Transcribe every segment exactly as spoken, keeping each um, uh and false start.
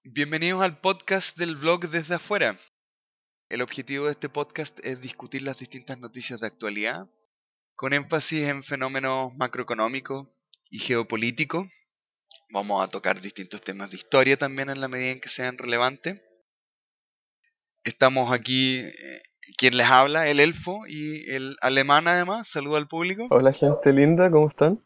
Bienvenidos al podcast del blog Desde Afuera. El objetivo de este podcast es discutir las distintas noticias de actualidad, con énfasis en fenómenos macroeconómicos y geopolíticos. Vamos a tocar distintos temas de historia también en la medida en que sean relevantes. Estamos aquí, eh, quien les habla, el elfo y el alemán además. Saludo al público. Hola gente linda, ¿cómo están?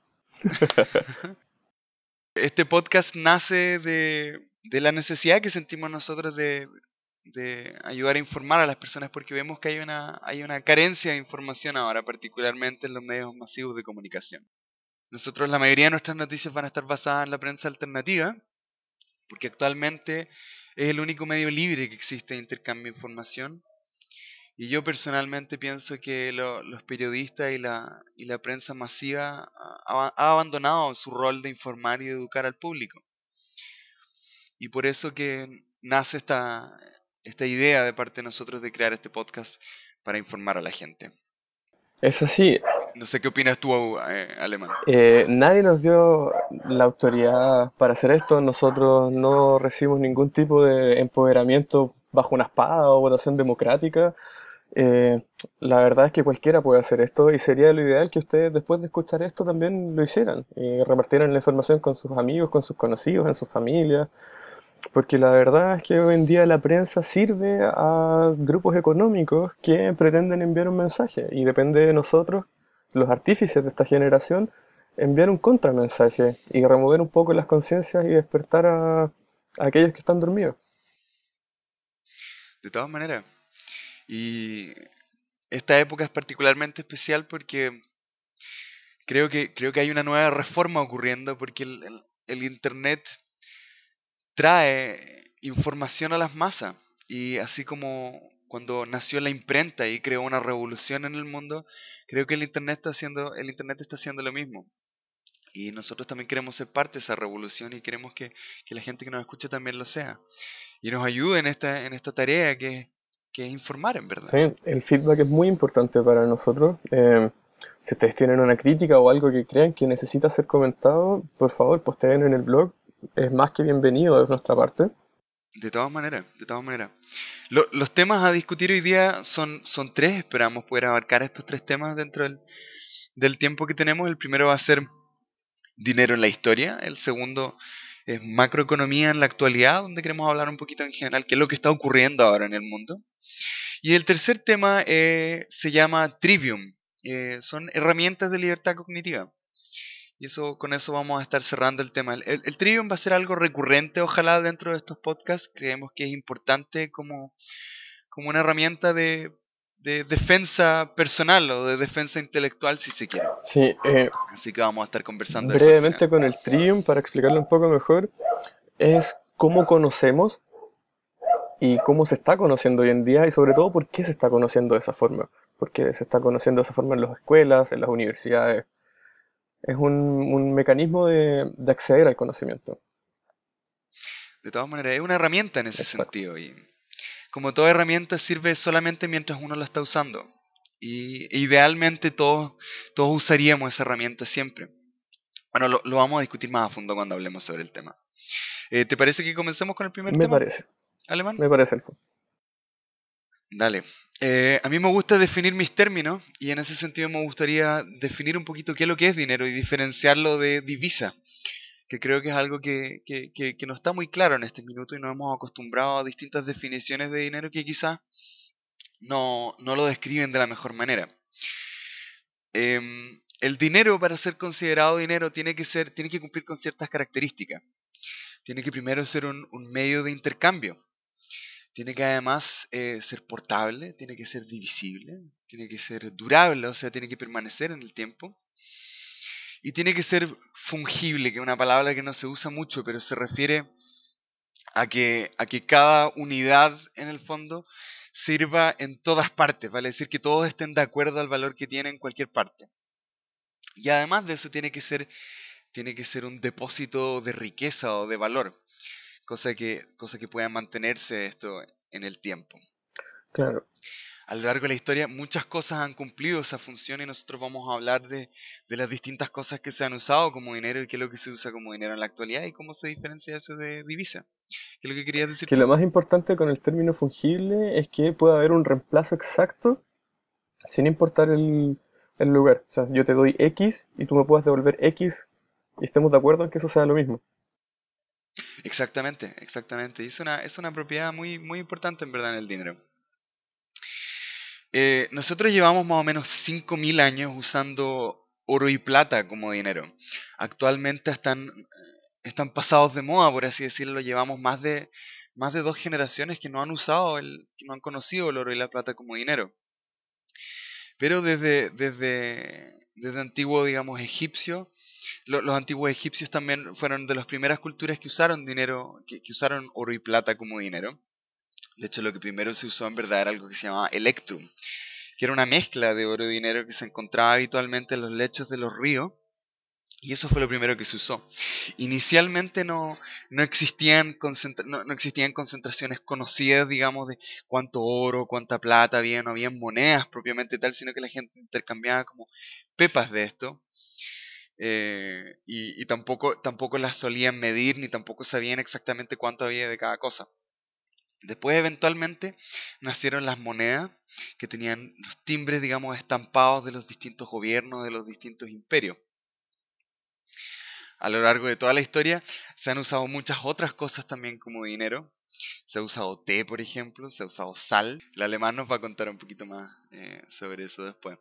Este podcast nace de, de la necesidad que sentimos nosotros de, de ayudar a informar a las personas porque vemos que hay una, hay una carencia de información ahora, particularmente en los medios masivos de comunicación. Nosotros, la mayoría de nuestras noticias van a estar basadas en la prensa alternativa, porque actualmente es el único medio libre que existe de intercambio de información. Y yo personalmente pienso que lo- los periodistas y la, y la prensa masiva ha, ha abandonado su rol de informar y de educar al público. Y por eso que nace esta, esta idea de parte de nosotros de crear este podcast para informar a la gente. Es así, No sé qué opinas tú, eh, Alemán. eh, nadie nos dio la autoridad para hacer esto, nosotros no recibimos ningún tipo de empoderamiento bajo una espada o votación democrática. Eh, la verdad es que cualquiera puede hacer esto y sería lo ideal que ustedes después de escuchar esto también lo hicieran y repartieran la información con sus amigos, con sus conocidos, en sus familias. Porque la verdad es que hoy en día la prensa sirve a grupos económicos que pretenden enviar un mensaje y depende de nosotros, los artífices de esta generación, enviar un contramensaje y remover un poco las conciencias y despertar a, a aquellos que están dormidos. De todas maneras. Y esta época es particularmente especial porque creo que, creo que hay una nueva reforma ocurriendo porque el, el- el Internet trae información a las masas. Y así como cuando nació la imprenta y creó una revolución en el mundo, creo que el Internet está haciendo, el Internet está haciendo lo mismo. Y nosotros también queremos ser parte de esa revolución y queremos que, que la gente que nos escucha también lo sea. Y nos ayude en esta, en esta tarea que, que es informar en verdad. Sí, el feedback es muy importante para nosotros. Eh, si ustedes tienen una crítica o algo que crean que necesita ser comentado, por favor, posteen en el blog. Es más que bienvenido de nuestra parte. De todas maneras, de todas maneras. Lo- los temas a discutir hoy día son, son tres, esperamos poder abarcar estos tres temas dentro del, del tiempo que tenemos. El primero va a ser dinero en la historia, el segundo es macroeconomía en la actualidad, donde queremos hablar un poquito en general qué es lo que está ocurriendo ahora en el mundo. Y el tercer tema eh, se llama Trivium, eh, son herramientas de libertad cognitiva. Y eso, con eso vamos a estar cerrando el tema. El, el, el Trivium va a ser algo recurrente, ojalá, dentro de estos podcasts. Creemos que es importante como, como una herramienta de, de defensa personal o de defensa intelectual, si se quiere. Sí, eh, Así que vamos a estar conversando de eso al final. brevemente con el Trivium, para explicarlo un poco mejor, es cómo conocemos y cómo se está conociendo hoy en día y sobre todo por qué se está conociendo de esa forma. Porque se está conociendo de esa forma en las escuelas, en las universidades. Es un, un mecanismo de, de acceder al conocimiento. De todas maneras, es una herramienta en ese Exacto. sentido. Y como toda herramienta sirve solamente mientras uno la está usando. Y e idealmente todos, todos usaríamos esa herramienta siempre. Bueno, lo, lo vamos a discutir más a fondo cuando hablemos sobre el tema. Eh, ¿te parece que comencemos con el primer Me tema, parece, Alemán? me parece el Dale. Eh, a mí me gusta definir mis términos y en ese sentido me gustaría definir un poquito qué es lo que es dinero y diferenciarlo de divisa, que creo que es algo que, que, que, que no está muy claro en este minuto y nos hemos acostumbrado a distintas definiciones de dinero que quizás no, no lo describen de la mejor manera. Em, el dinero, para ser considerado dinero, tiene que ser, tiene que cumplir con ciertas características. Tiene que primero ser un, un medio de intercambio. Tiene que además eh, ser portable, tiene que ser divisible, tiene que ser durable, o sea, tiene que permanecer en el tiempo. Y tiene que ser fungible, que es una palabra que no se usa mucho, pero se refiere a que, a que cada unidad en el fondo sirva en todas partes, vale decir que todos estén de acuerdo al valor que tiene en cualquier parte. Y además de eso tiene que ser, tiene que ser un depósito de riqueza o de valor, cosa que, cosa que pueda mantenerse esto en el tiempo. claro. a lo largo de la historia muchas cosas han cumplido esa función y nosotros vamos a hablar de, de las distintas cosas que se han usado como dinero y qué es lo que se usa como dinero en la actualidad y cómo se diferencia eso de divisa. ¿Qué es lo que querías decir Que tú? lo más importante con el término fungible es que puede haber un reemplazo exacto sin importar el, el lugar. O sea, yo te doy X y tú me puedes devolver X y estemos de acuerdo en que eso sea lo mismo. Exactamente, exactamente. Y es una, es una propiedad muy, muy importante en verdad en el dinero. Eh, nosotros llevamos más o menos cinco mil años usando oro y plata como dinero. Actualmente están, están pasados de moda, por así decirlo. Llevamos más de, más de dos generaciones que no han usado, el, que no han conocido el oro y la plata como dinero. Pero desde, desde, desde antiguo, digamos, egipcio, lo- los antiguos egipcios también fueron de las primeras culturas que usaron dinero, que, que usaron oro y plata como dinero. De hecho, lo que primero se usó en verdad era algo que se llamaba electrum, que era una mezcla de oro y dinero que se encontraba habitualmente en los lechos de los ríos. Y eso fue lo primero que se usó. Inicialmente no, no, existían, concentra- no, no existían concentraciones conocidas, digamos, de cuánto oro, cuánta plata había, no habían monedas propiamente tal, sino que la gente intercambiaba como pepas de esto. eh, y y tampoco, tampoco las solían medir, ni tampoco sabían exactamente cuánto había de cada cosa. Después, eventualmente, nacieron las monedas que tenían los timbres, digamos, estampados de los distintos gobiernos, de los distintos imperios. A lo largo de toda la historia se han usado muchas otras cosas también como dinero. Se ha usado té, por ejemplo, se ha usado sal. El alemán nos va a contar un poquito más eh, sobre eso después.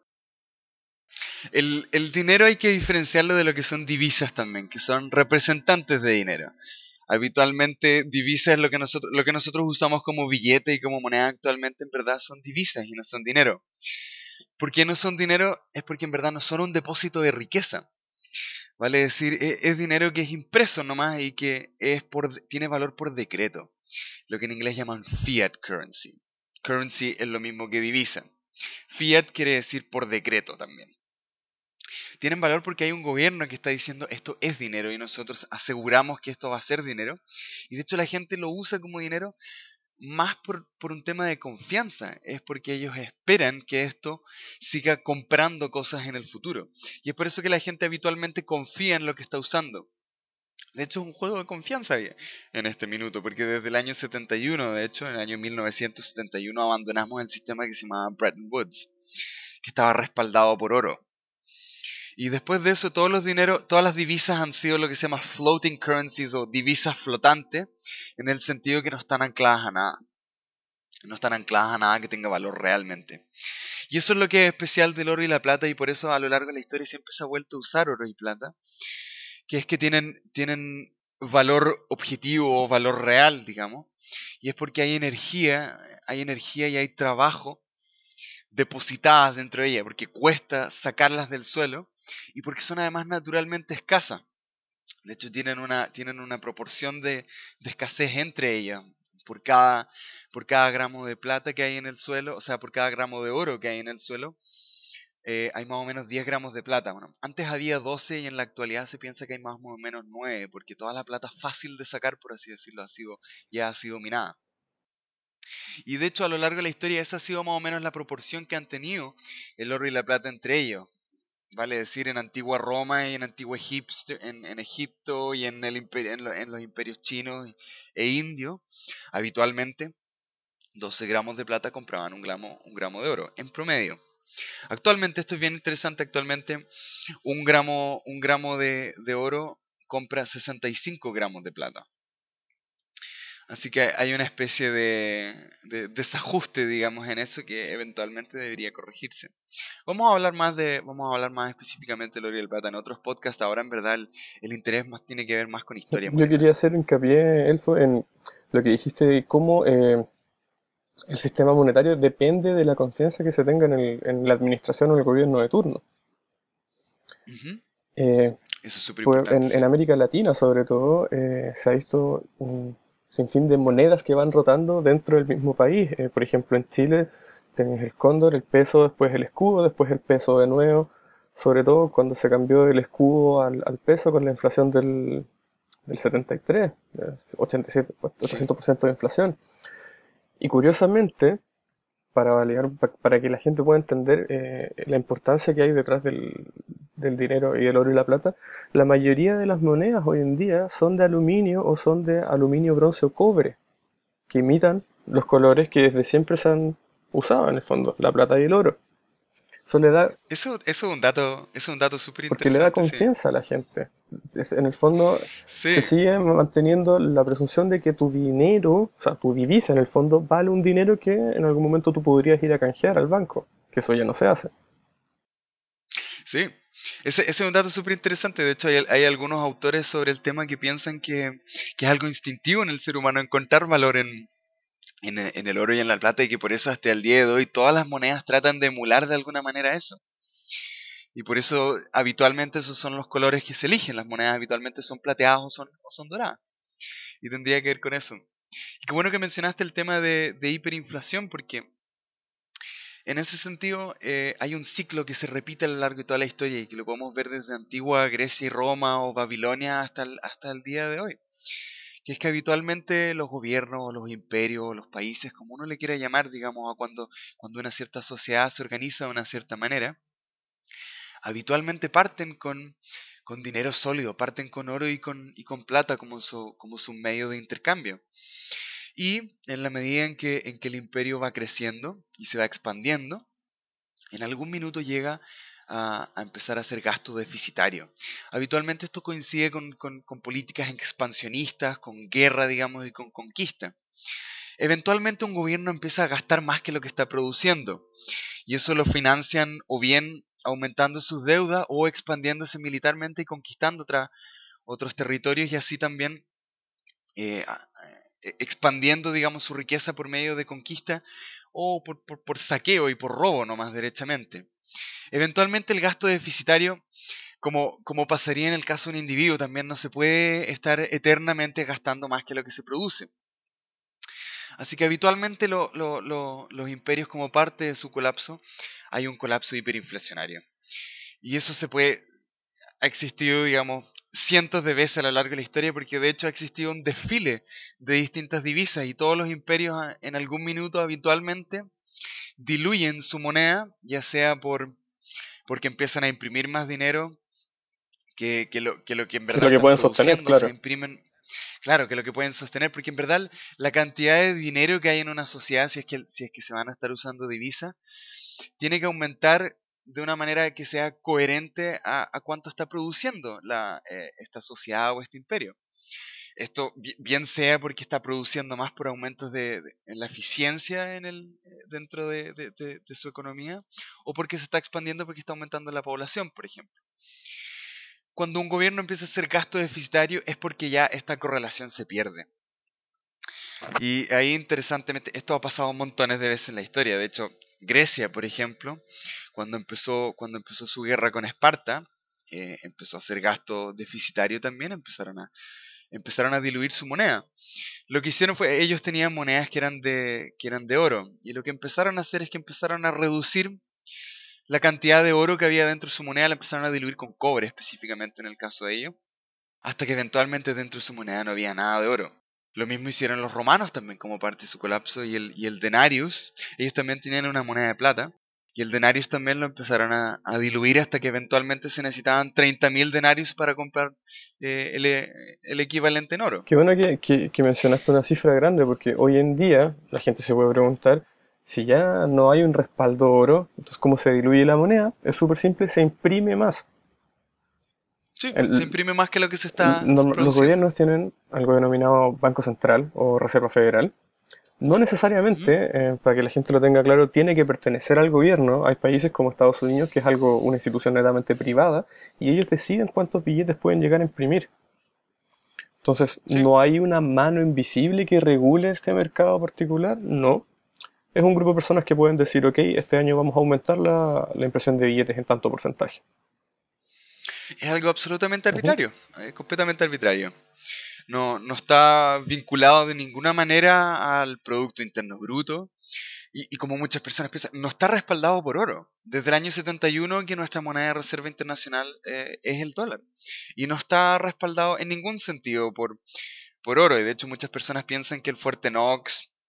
El, el dinero hay que diferenciarlo de lo que son divisas también, que son representantes de dinero. Habitualmente divisa es lo que nosotros, lo que nosotros usamos como billete y como moneda actualmente en verdad son divisas y no son dinero. ¿Por qué no son dinero? Es porque en verdad no son un depósito de riqueza. Vale decir, e- es dinero que es impreso nomás y que es por, tiene valor por decreto, lo que en inglés llaman fiat currency. Currency es lo mismo que divisa. Fiat quiere decir por decreto también. Tienen valor porque hay un gobierno que está diciendo esto es dinero y nosotros aseguramos que esto va a ser dinero. Y de hecho la gente lo usa como dinero más por, por un tema de confianza. Es porque ellos esperan que esto siga comprando cosas en el futuro. Y es por eso que la gente habitualmente confía en lo que está usando. De hecho, es un juego de confianza en este minuto, porque desde el año setenta y uno, de hecho, en el año mil novecientos setenta y uno abandonamos el sistema que se llamaba Bretton Woods, que estaba respaldado por oro. Y después de eso, todos los dineros, todas las divisas han sido lo que se llama floating currencies o divisas flotantes, en el sentido que no están ancladas a nada. No están ancladas a nada que tenga valor realmente. Y eso es lo que es especial del oro y la plata, y por eso a lo largo de la historia siempre se ha vuelto a usar oro y plata, que es que tienen, tienen valor objetivo o valor real, digamos, y es porque hay energía, hay energía y hay trabajo depositadas dentro de ella, porque cuesta sacarlas del suelo y porque son además naturalmente escasas. De hecho, tienen una, tienen una proporción de, de escasez entre ellas. Por cada, por cada gramo de plata que hay en el suelo, o sea, por cada gramo de oro que hay en el suelo, eh, hay más o menos diez gramos de plata. Bueno, antes había doce y en la actualidad se piensa que hay más o menos nueve, porque toda la plata fácil de sacar, por así decirlo, ha sido, ya ha sido minada. Y de hecho, a lo largo de la historia, esa ha sido más o menos la proporción que han tenido el oro y la plata entre ellos. Vale decir, en antigua Roma y en antiguo Egipto, en, en Egipto y en, el imperio, en, lo- en los imperios chinos e indios, habitualmente doce gramos de plata compraban un gramo, un gramo de oro, en promedio. Actualmente, esto es bien interesante, actualmente un gramo, un gramo de, de oro compra sesenta y cinco gramos de plata. Así que hay una especie de, de desajuste, digamos, en eso que eventualmente debería corregirse. Vamos a hablar más de, vamos a hablar más específicamente del oro y el plata en otros podcasts. Ahora en verdad el, el interés más tiene que ver más con Sí, historia yo quería monetaria. hacer hincapié, Elfo, en lo que dijiste de cómo eh, el sistema monetario depende de la confianza que se tenga en, el- en la administración o el gobierno de turno. Ujú. Eh, Eso es súper pues importante, en, en sí. América Latina, sobre todo, eh, se ha visto un sinfín de monedas que van rotando dentro del mismo país. Eh, por ejemplo, en Chile tenéis el cóndor, el peso, después el escudo, después el peso de nuevo. Sobre todo cuando se cambió el escudo al, al peso con la inflación del, del setenta y tres, eh, ochenta y siete, Sí. ochocientos por ciento de inflación. Y curiosamente, para validar, pa- para que la gente pueda entender eh, la importancia que hay detrás del, del dinero y del oro y la plata, la mayoría de las monedas hoy en día son de aluminio o son de aluminio, bronce o cobre, que imitan los colores que desde siempre se han usado en el fondo, la plata y el oro. Eso le da, Eso, eso es un dato, eso es un dato súper porque le da interesante, sí. confianza a la gente. Es- en el fondo se Sí, sigue manteniendo la presunción de que tu dinero, o sea, tu divisa en el fondo vale un dinero que en algún momento tú podrías ir a canjear al banco, que eso ya no se hace. sí. Ese, ese es un dato súper interesante. De hecho, hay, hay algunos autores sobre el tema que piensan que, que es algo instintivo en el ser humano encontrar valor en, en, e- en el oro y en la plata y que por eso hasta el día de hoy todas las monedas tratan de emular de alguna manera eso. Y por eso habitualmente esos son los colores que se eligen. Las monedas habitualmente son plateadas o son, o son doradas. Y tendría que ver con eso. Y qué bueno que mencionaste el tema de, de hiperinflación, porque en ese sentido eh, hay un ciclo que se repite a lo largo de toda la historia y que lo podemos ver desde antigua Grecia y Roma o Babilonia hasta el, hasta el día de hoy. Que es que habitualmente los gobiernos, los imperios, los países, como uno le quiera llamar, digamos, a cuando, cuando una cierta sociedad se organiza de una cierta manera, habitualmente parten con, con dinero sólido, parten con oro y con, y con plata como su, como su medio de intercambio. Y en la medida en que, en que el imperio va creciendo y se va expandiendo, en algún minuto llega a, a empezar a hacer gasto deficitario. Habitualmente esto coincide con, con- con políticas expansionistas, con guerra, digamos, y con conquista. Eventualmente un gobierno empieza a gastar más que lo que está produciendo, y eso lo financian o bien aumentando sus deudas o expandiéndose militarmente y conquistando otra- otros territorios y así también eh, a- eh, expandiendo, digamos, su riqueza por medio de conquista o por, por- por saqueo y por robo nomás derechamente. Eventualmente el gasto deficitario, como, como pasaría en el caso de un individuo, también no se puede estar eternamente gastando más que lo que se produce. Así que habitualmente lo- lo- lo- los imperios como parte de su colapso hay un colapso hiperinflacionario. Y eso se puede, ha existido, digamos, cientos de veces a lo largo de la historia, porque de hecho ha existido un desfile de distintas divisas y todos los imperios ah, en algún minuto habitualmente diluyen su moneda, ya sea por porque empiezan a imprimir más dinero que, que lo, que lo que en Que es verdad lo que están pueden sostener, produciendo, o sea, claro. imprimen, claro, que lo que pueden sostener, porque en verdad la cantidad de dinero que hay en una sociedad, si es que, si es que se van a estar usando divisas, tiene que aumentar de una manera que sea coherente a, a cuánto está produciendo la, eh, esta sociedad o este imperio. Esto bi- bien sea porque está produciendo más por aumentos de, de- en la eficiencia en el, eh, dentro de, de- de- de su economía, o porque se está expandiendo porque está aumentando la población, por ejemplo. Cuando un gobierno empieza a hacer gasto deficitario es porque ya esta correlación se pierde. Y ahí interesantemente, esto ha pasado montones de veces en la historia. De hecho, Grecia, por ejemplo, cuando empezó, cuando empezó su guerra con Esparta, eh, empezó a hacer gasto deficitario también, empezaron a, empezaron a diluir su moneda. Lo que hicieron fue, ellos tenían monedas que eran de, que eran de oro, y lo que empezaron a hacer es que empezaron a reducir la cantidad de oro que había dentro de su moneda, la empezaron a diluir con cobre específicamente en el caso de ellos, hasta que eventualmente dentro de su moneda no había nada de oro. Lo mismo hicieron los romanos también como parte de su colapso y el, y el denarius, ellos también tenían una moneda de plata y el denarius también lo empezaron a, a diluir hasta que eventualmente se necesitaban treinta mil denarius para comprar eh, el, el equivalente en oro. Qué bueno que, que- que mencionaste una cifra grande, porque hoy en día la gente se puede preguntar si ya no hay un respaldo oro, entonces ¿cómo se diluye la moneda? Es súper simple, se imprime más. Sí, se El- imprime más que lo que se el- está norm- los produciendo. gobiernos tienen algo denominado Banco Central o Reserva Federal. No Ujú. necesariamente, eh, para que la gente lo tenga claro, tiene que pertenecer al gobierno. Hay países como Estados Unidos, que es algo, una institución netamente privada, y ellos deciden cuántos billetes pueden llegar a imprimir. Entonces, Sí, ¿no hay una mano invisible que regule este mercado particular? No. Es un grupo de personas que pueden decir, ok, este año vamos a aumentar la, la impresión de billetes en tanto porcentaje. es algo absolutamente Ujú. arbitrario, es completamente arbitrario. No, no está vinculado de ninguna manera al Producto Interno Bruto. Y, y como muchas personas piensan, no está respaldado por oro. Desde el año setenta y uno que nuestra moneda de reserva internacional eh, es el dólar. Y no está respaldado en ningún sentido por, por oro. Y de hecho muchas personas piensan que el Fuerte Knox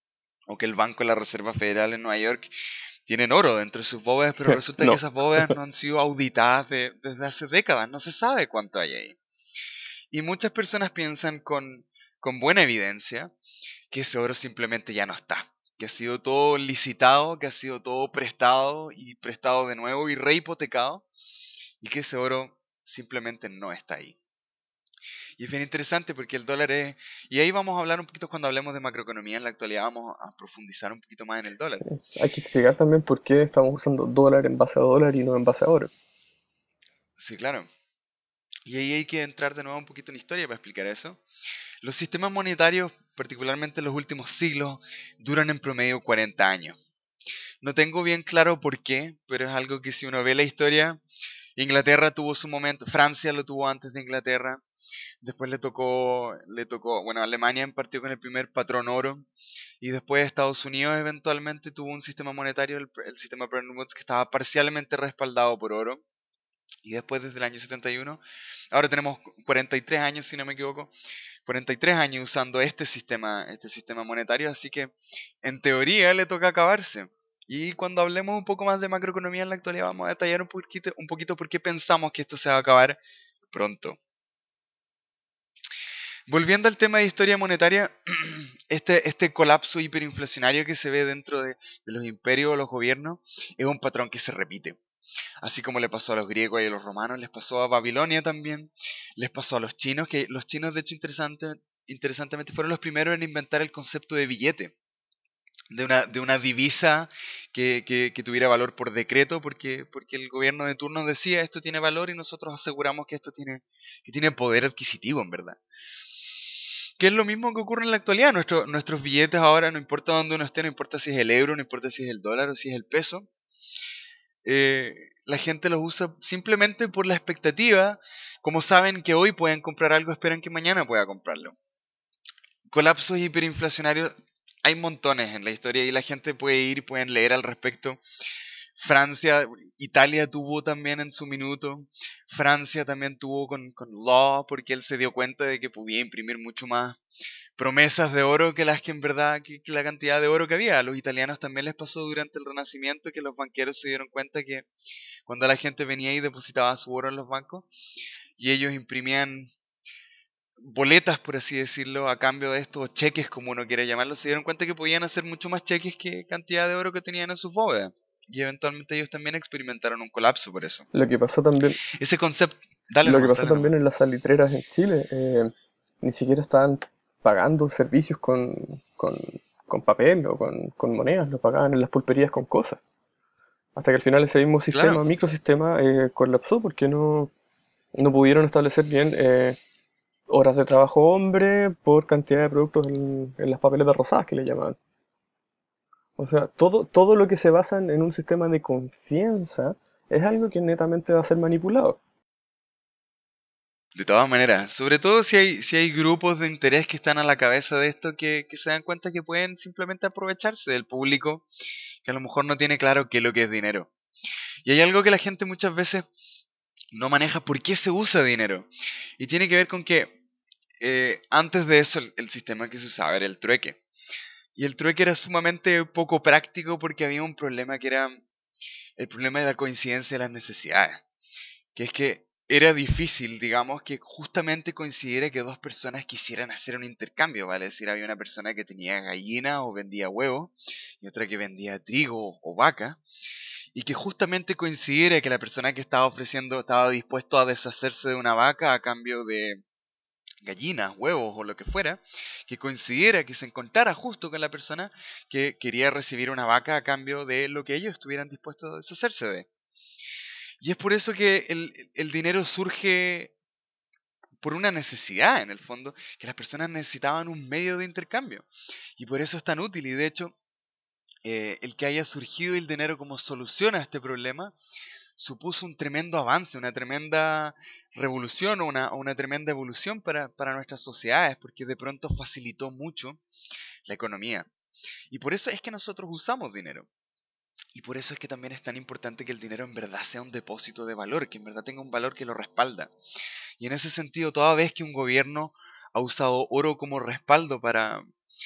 o que el Banco de la Reserva Federal en Nueva York tienen oro dentro de sus bóvedas, pero resulta que No, esas bóvedas no han sido auditadas de- desde hace décadas, no se sabe cuánto hay ahí. Y muchas personas piensan con, con buena evidencia que ese oro simplemente ya no está, que ha sido todo licitado, que ha sido todo prestado y prestado de nuevo y rehipotecado, y que ese oro simplemente no está ahí. Y es bien interesante porque el dólar es... Y ahí vamos a hablar un poquito cuando hablemos de macroeconomía en la actualidad, vamos a profundizar un poquito más en el dólar. sí. Hay que explicar también por qué estamos usando dólar en base a dólar y no en base a oro. Sí, claro. Y ahí hay que entrar de nuevo un poquito en historia para explicar eso. Los sistemas monetarios, particularmente en los últimos siglos, duran en promedio cuarenta años. No tengo bien claro por qué, pero es algo que si uno ve la historia, Inglaterra tuvo su momento, Francia lo tuvo antes de Inglaterra, después le tocó, le tocó, bueno, Alemania partió con el primer patrón oro, y después Estados Unidos eventualmente tuvo un sistema monetario, el, el sistema Bretton Woods, que estaba parcialmente respaldado por oro, y después desde el año setenta y uno, ahora tenemos cuarenta y tres años si no me equivoco, cuarenta y tres años usando este sistema, este sistema monetario, así que en teoría le toca acabarse. Y cuando hablemos un poco más de macroeconomía en la actualidad, vamos a detallar un poquito, un poquito por qué pensamos que esto se va a acabar pronto. Volviendo al tema de historia monetaria, este, este colapso hiperinflacionario que se ve dentro de, de los imperios o los gobiernos es un patrón que se repite. Así como le pasó a los griegos y a los romanos, les pasó a Babilonia también, les pasó a los chinos, que los chinos de hecho interesante, interesantemente fueron los primeros en inventar el concepto de billete, de una, de una divisa que, que- que tuviera valor por decreto, porque, porque el gobierno de turno decía esto tiene valor y nosotros aseguramos que esto tiene, que tiene poder adquisitivo en verdad. Que es lo mismo que ocurre en la actualidad. Nuestro- nuestros billetes ahora, no importa dónde uno esté, no importa si es el euro, no importa si es el dólar o si es el peso, eh, la gente los usa simplemente por la expectativa. Como saben que hoy pueden comprar algo, esperan que mañana pueda comprarlo. Colapsos hiperinflacionarios hay montones en la historia y la gente puede ir, pueden leer al respecto. Francia, Italia tuvo también en su minuto. Francia también tuvo con, con Law porque él se dio cuenta de que podía imprimir mucho más promesas de oro que las que en verdad, que, que la cantidad de oro que había. A los italianos también les pasó durante el Renacimiento que los banqueros se dieron cuenta que cuando la gente venía y depositaba su oro en los bancos y ellos imprimían boletas, por así decirlo, a cambio de estos cheques, como uno quiere llamarlos, se dieron cuenta que podían hacer mucho más cheques que cantidad de oro que tenían en sus bóvedas. Y eventualmente ellos también experimentaron un colapso por eso. Lo que pasó también, Ese concepto... Dale lo que nomás, pasó dale nomás. también en las salitreras en Chile, eh, ni siquiera estaban pagando servicios con, con, con papel o con, con monedas, lo pagaban en las pulperías con cosas. Hasta que al final ese mismo Claro, sistema, microsistema, eh, colapsó porque no, no pudieron establecer bien eh, horas de trabajo hombre por cantidad de productos en, en las papeletas rosadas que le llamaban. O sea, todo, todo lo que se basa en, en un sistema de confianza es algo que netamente va a ser manipulado. de todas maneras. Sobre todo si hay, si hay grupos de interés que están a la cabeza de esto que, que se dan cuenta que pueden simplemente aprovecharse del público que a lo mejor no tiene claro qué es lo que es dinero. Y hay algo que la gente muchas veces no maneja por qué se usa dinero. Y tiene que ver con que eh, antes de eso el, el sistema que se usaba era el trueque. Y el trueque era sumamente poco práctico porque había un problema que era el problema de la coincidencia de las necesidades. Que es que era difícil, digamos, que justamente coincidiera que dos personas quisieran hacer un intercambio, ¿vale? Es decir, había una persona que tenía gallina o vendía huevo y otra que vendía trigo o vaca y que justamente coincidiera que la persona que estaba ofreciendo estaba dispuesto a deshacerse de una vaca a cambio de gallinas, huevos o lo que fuera, que coincidiera que se encontrara justo con la persona que quería recibir una vaca a cambio de lo que ellos estuvieran dispuestos a deshacerse de. Y es por eso que el, el dinero surge por una necesidad, en el fondo, que las personas necesitaban un medio de intercambio. Y por eso es tan útil. Y de hecho, eh, el que haya surgido el dinero como solución a este problema supuso un tremendo avance, una tremenda revolución o una, una tremenda evolución para, para nuestras sociedades, porque de pronto facilitó mucho la economía. Y por eso es que nosotros usamos dinero. Y por eso es que también es tan importante que el dinero en verdad sea un depósito de valor, que en verdad tenga un valor que lo respalda. Y en ese sentido, toda vez que un gobierno ha usado oro como respaldo para,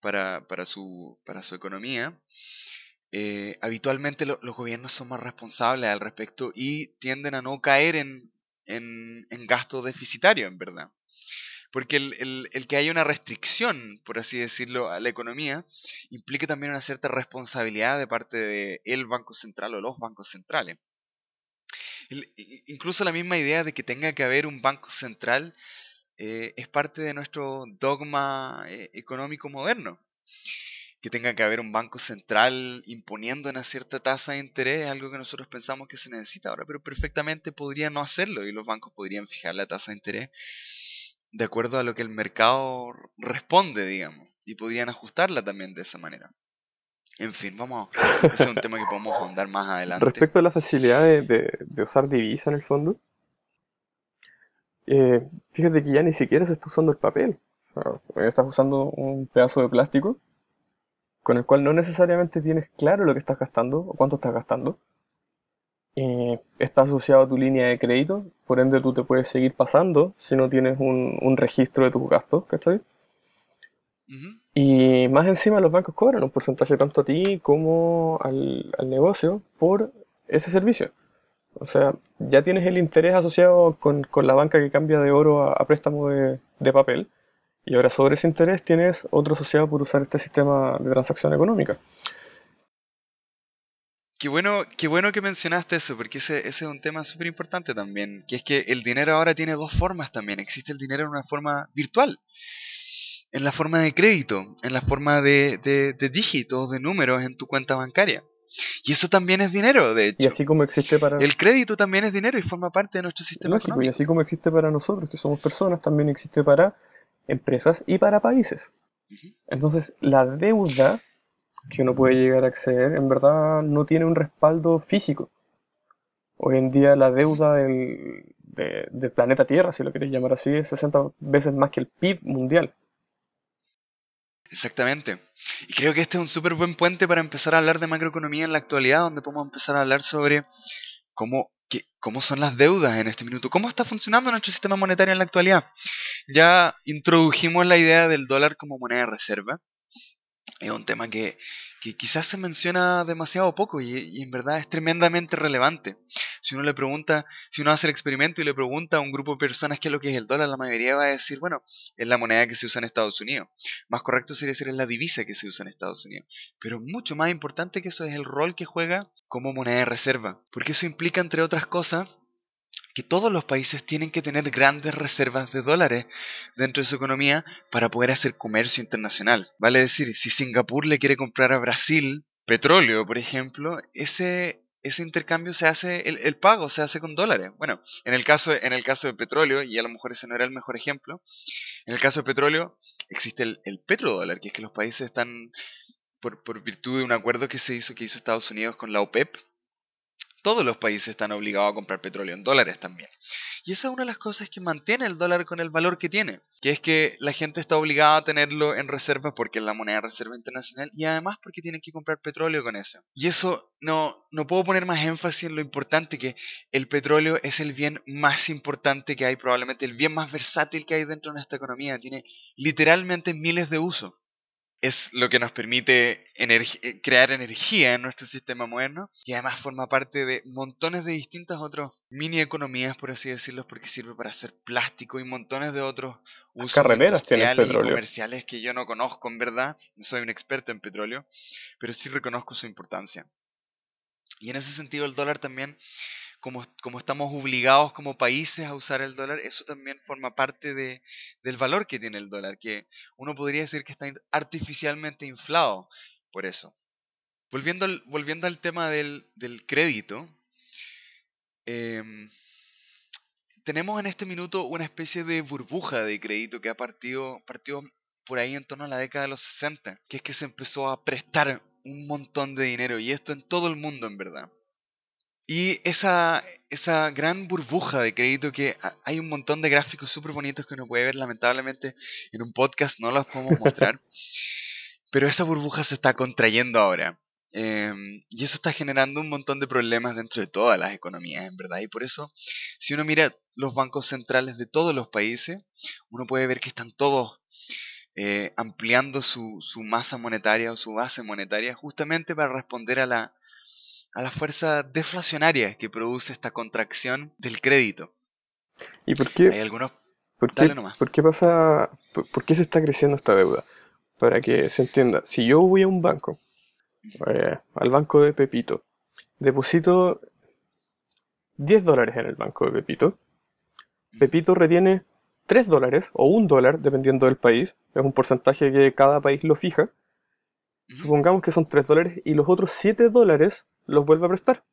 para, para, su, para su economía, eh, habitualmente lo- los gobiernos son más responsables al respecto y tienden a no caer en, en, en gasto deficitario, en verdad. Porque el, el- el que haya una restricción, por así decirlo, a la economía, implica también una cierta responsabilidad de parte del Banco Central o los bancos centrales. El- i- incluso la misma idea de que tenga que haber un banco central eh, es parte de nuestro dogma eh, económico moderno. Que tenga que haber un banco central imponiendo una cierta tasa de interés es algo que nosotros pensamos que se necesita ahora, pero perfectamente podría no hacerlo y los bancos podrían fijar la tasa de interés de acuerdo a lo que el mercado responde, digamos, y podrían ajustarla también de esa manera. En fin, vamos, ese es un tema que podemos ahondar más adelante. Respecto a la facilidad de, de- de usar divisa en el fondo, eh, fíjate que ya ni siquiera se está usando el papel. O sea, estás usando un pedazo de plástico con el cual no necesariamente tienes claro lo que estás gastando o cuánto estás gastando. Eh, está asociado a tu línea de crédito, por ende tú te puedes seguir pasando si no tienes un, un registro de tus gastos, ¿cachai? Ujú. Y más encima los bancos cobran un porcentaje tanto a ti como al, al negocio por ese servicio. O sea, ya tienes el interés asociado con, con la banca que cambia de oro a, a préstamo de, de papel. Y ahora sobre ese interés tienes otro asociado por usar este sistema de transacción económica. Qué bueno, qué bueno que mencionaste eso, porque ese, ese es un tema súper importante también, que es que el dinero ahora tiene dos formas también. Existe el dinero en una forma virtual, en la forma de crédito, en la forma de, de, de dígitos, de números en tu cuenta bancaria. Y eso también es dinero, de Y hecho. así como existe para, El crédito también es dinero y forma parte de nuestro sistema lógico, y económico. así como existe para nosotros, que somos personas, también existe para empresas y para países. Ujú. Entonces, la deuda que uno puede llegar a acceder, en verdad no tiene un respaldo físico. Hoy en día la Ujú. deuda del, de- del planeta Tierra, si lo queréis llamar así, es sesenta veces más que el P I B mundial. Exactamente. Y creo que este es un súper buen puente para empezar a hablar de macroeconomía en la actualidad, donde podemos empezar a hablar sobre cómo, qué- cómo son las deudas en este minuto, cómo está funcionando nuestro sistema monetario en la actualidad. Ya introdujimos la idea del dólar como moneda de reserva. Es un tema que, que quizás se menciona demasiado poco y, y en verdad es tremendamente relevante. Si uno le pregunta, si uno hace el experimento y le pregunta a un grupo de personas qué es lo que es el dólar, la mayoría va a decir, bueno, es la moneda que se usa en Estados Unidos. Más correcto sería decir es la divisa que se usa en Estados Unidos. Pero mucho más importante que eso es el rol que juega como moneda de reserva. Porque eso implica, entre otras cosas, que todos los países tienen que tener grandes reservas de dólares dentro de su economía para poder hacer comercio internacional. Vale decir, si Singapur le quiere comprar a Brasil petróleo, por ejemplo, ese, ese intercambio se hace, el, el pago se hace con dólares. Bueno, en el, caso, en el caso de petróleo, y a lo mejor ese no era el mejor ejemplo, en el caso de petróleo existe el, el petrodólar, que es que los países están, por, por virtud de un acuerdo que se hizo, que hizo Estados Unidos con la OPEP, todos los países están obligados a comprar petróleo en dólares también. Y esa es una de las cosas que mantiene el dólar con el valor que tiene, que es que la gente está obligada a tenerlo en reserva porque es la moneda de reserva internacional y además porque tienen que comprar petróleo con eso. Y eso no, no puedo poner más énfasis en lo importante que el petróleo es el bien más importante que hay, probablemente el bien más versátil que hay dentro de nuestra economía. Tiene literalmente miles de usos. Es lo que nos permite energi- eh, crear energía en nuestro sistema moderno y además forma parte de montones de distintas otras mini economías, por así decirlo, porque sirve para hacer plástico y montones de otros Las usos carreteras tienen industriales y petróleo. comerciales que yo no conozco en verdad. No soy un experto en petróleo, pero sí reconozco su importancia. Y en ese sentido el dólar también, como, como estamos obligados como países a usar el dólar, eso también forma parte de, del valor que tiene el dólar, que uno podría decir que está in- artificialmente inflado por eso. Volviendo al, volviendo al tema del, del crédito, em, tenemos en este minuto una especie de burbuja de crédito que ha partido, partido por ahí en torno a la década de los sesenta, que es que se empezó a prestar un montón de dinero, y esto en todo el mundo en verdad. Y esa, esa gran burbuja de crédito que ha- hay un montón de gráficos súper bonitos que uno puede ver, lamentablemente en un podcast no los podemos mostrar, pero esa burbuja se está contrayendo ahora. Em, y eso está generando un montón de problemas dentro de todas las economías, en verdad. Y por eso, si uno mira los bancos centrales de todos los países, uno puede ver que están todos eh, ampliando su, su masa monetaria o su base monetaria justamente para responder a la, a la fuerza deflacionaria que produce esta contracción del crédito. ¿Y por qué, Hay algunos... por qué, Dale nomás. por qué pasa, por, por qué se está creciendo esta deuda? Para que se entienda, si yo voy a un banco, eh, al banco de Pepito, deposito diez dólares en el banco de Pepito, Ujú, Pepito retiene tres dólares o un dólar, dependiendo del país, es un porcentaje que cada país lo fija. ujú. Supongamos que son tres dólares y los otros siete dólares los vuelve a prestar.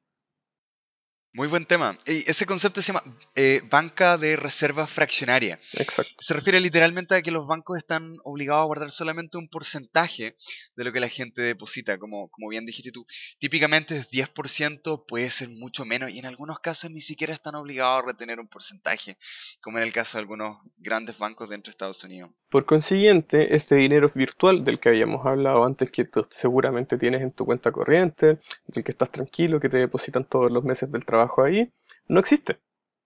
Muy buen tema. Y ese concepto se llama eh, banca de reserva fraccionaria. Exacto. Se refiere literalmente a que los bancos están obligados a guardar solamente un porcentaje de lo que la gente deposita. Como, como bien dijiste tú, típicamente es diez por ciento, puede ser mucho menos, y en algunos casos ni siquiera están obligados a retener un porcentaje, como en el caso de algunos grandes bancos dentro de Estados Unidos. Por consiguiente, este dinero virtual del que habíamos hablado antes, que tú seguramente tienes en tu cuenta corriente, del que estás tranquilo, que te depositan todos los meses del trabajo ahí, no existe,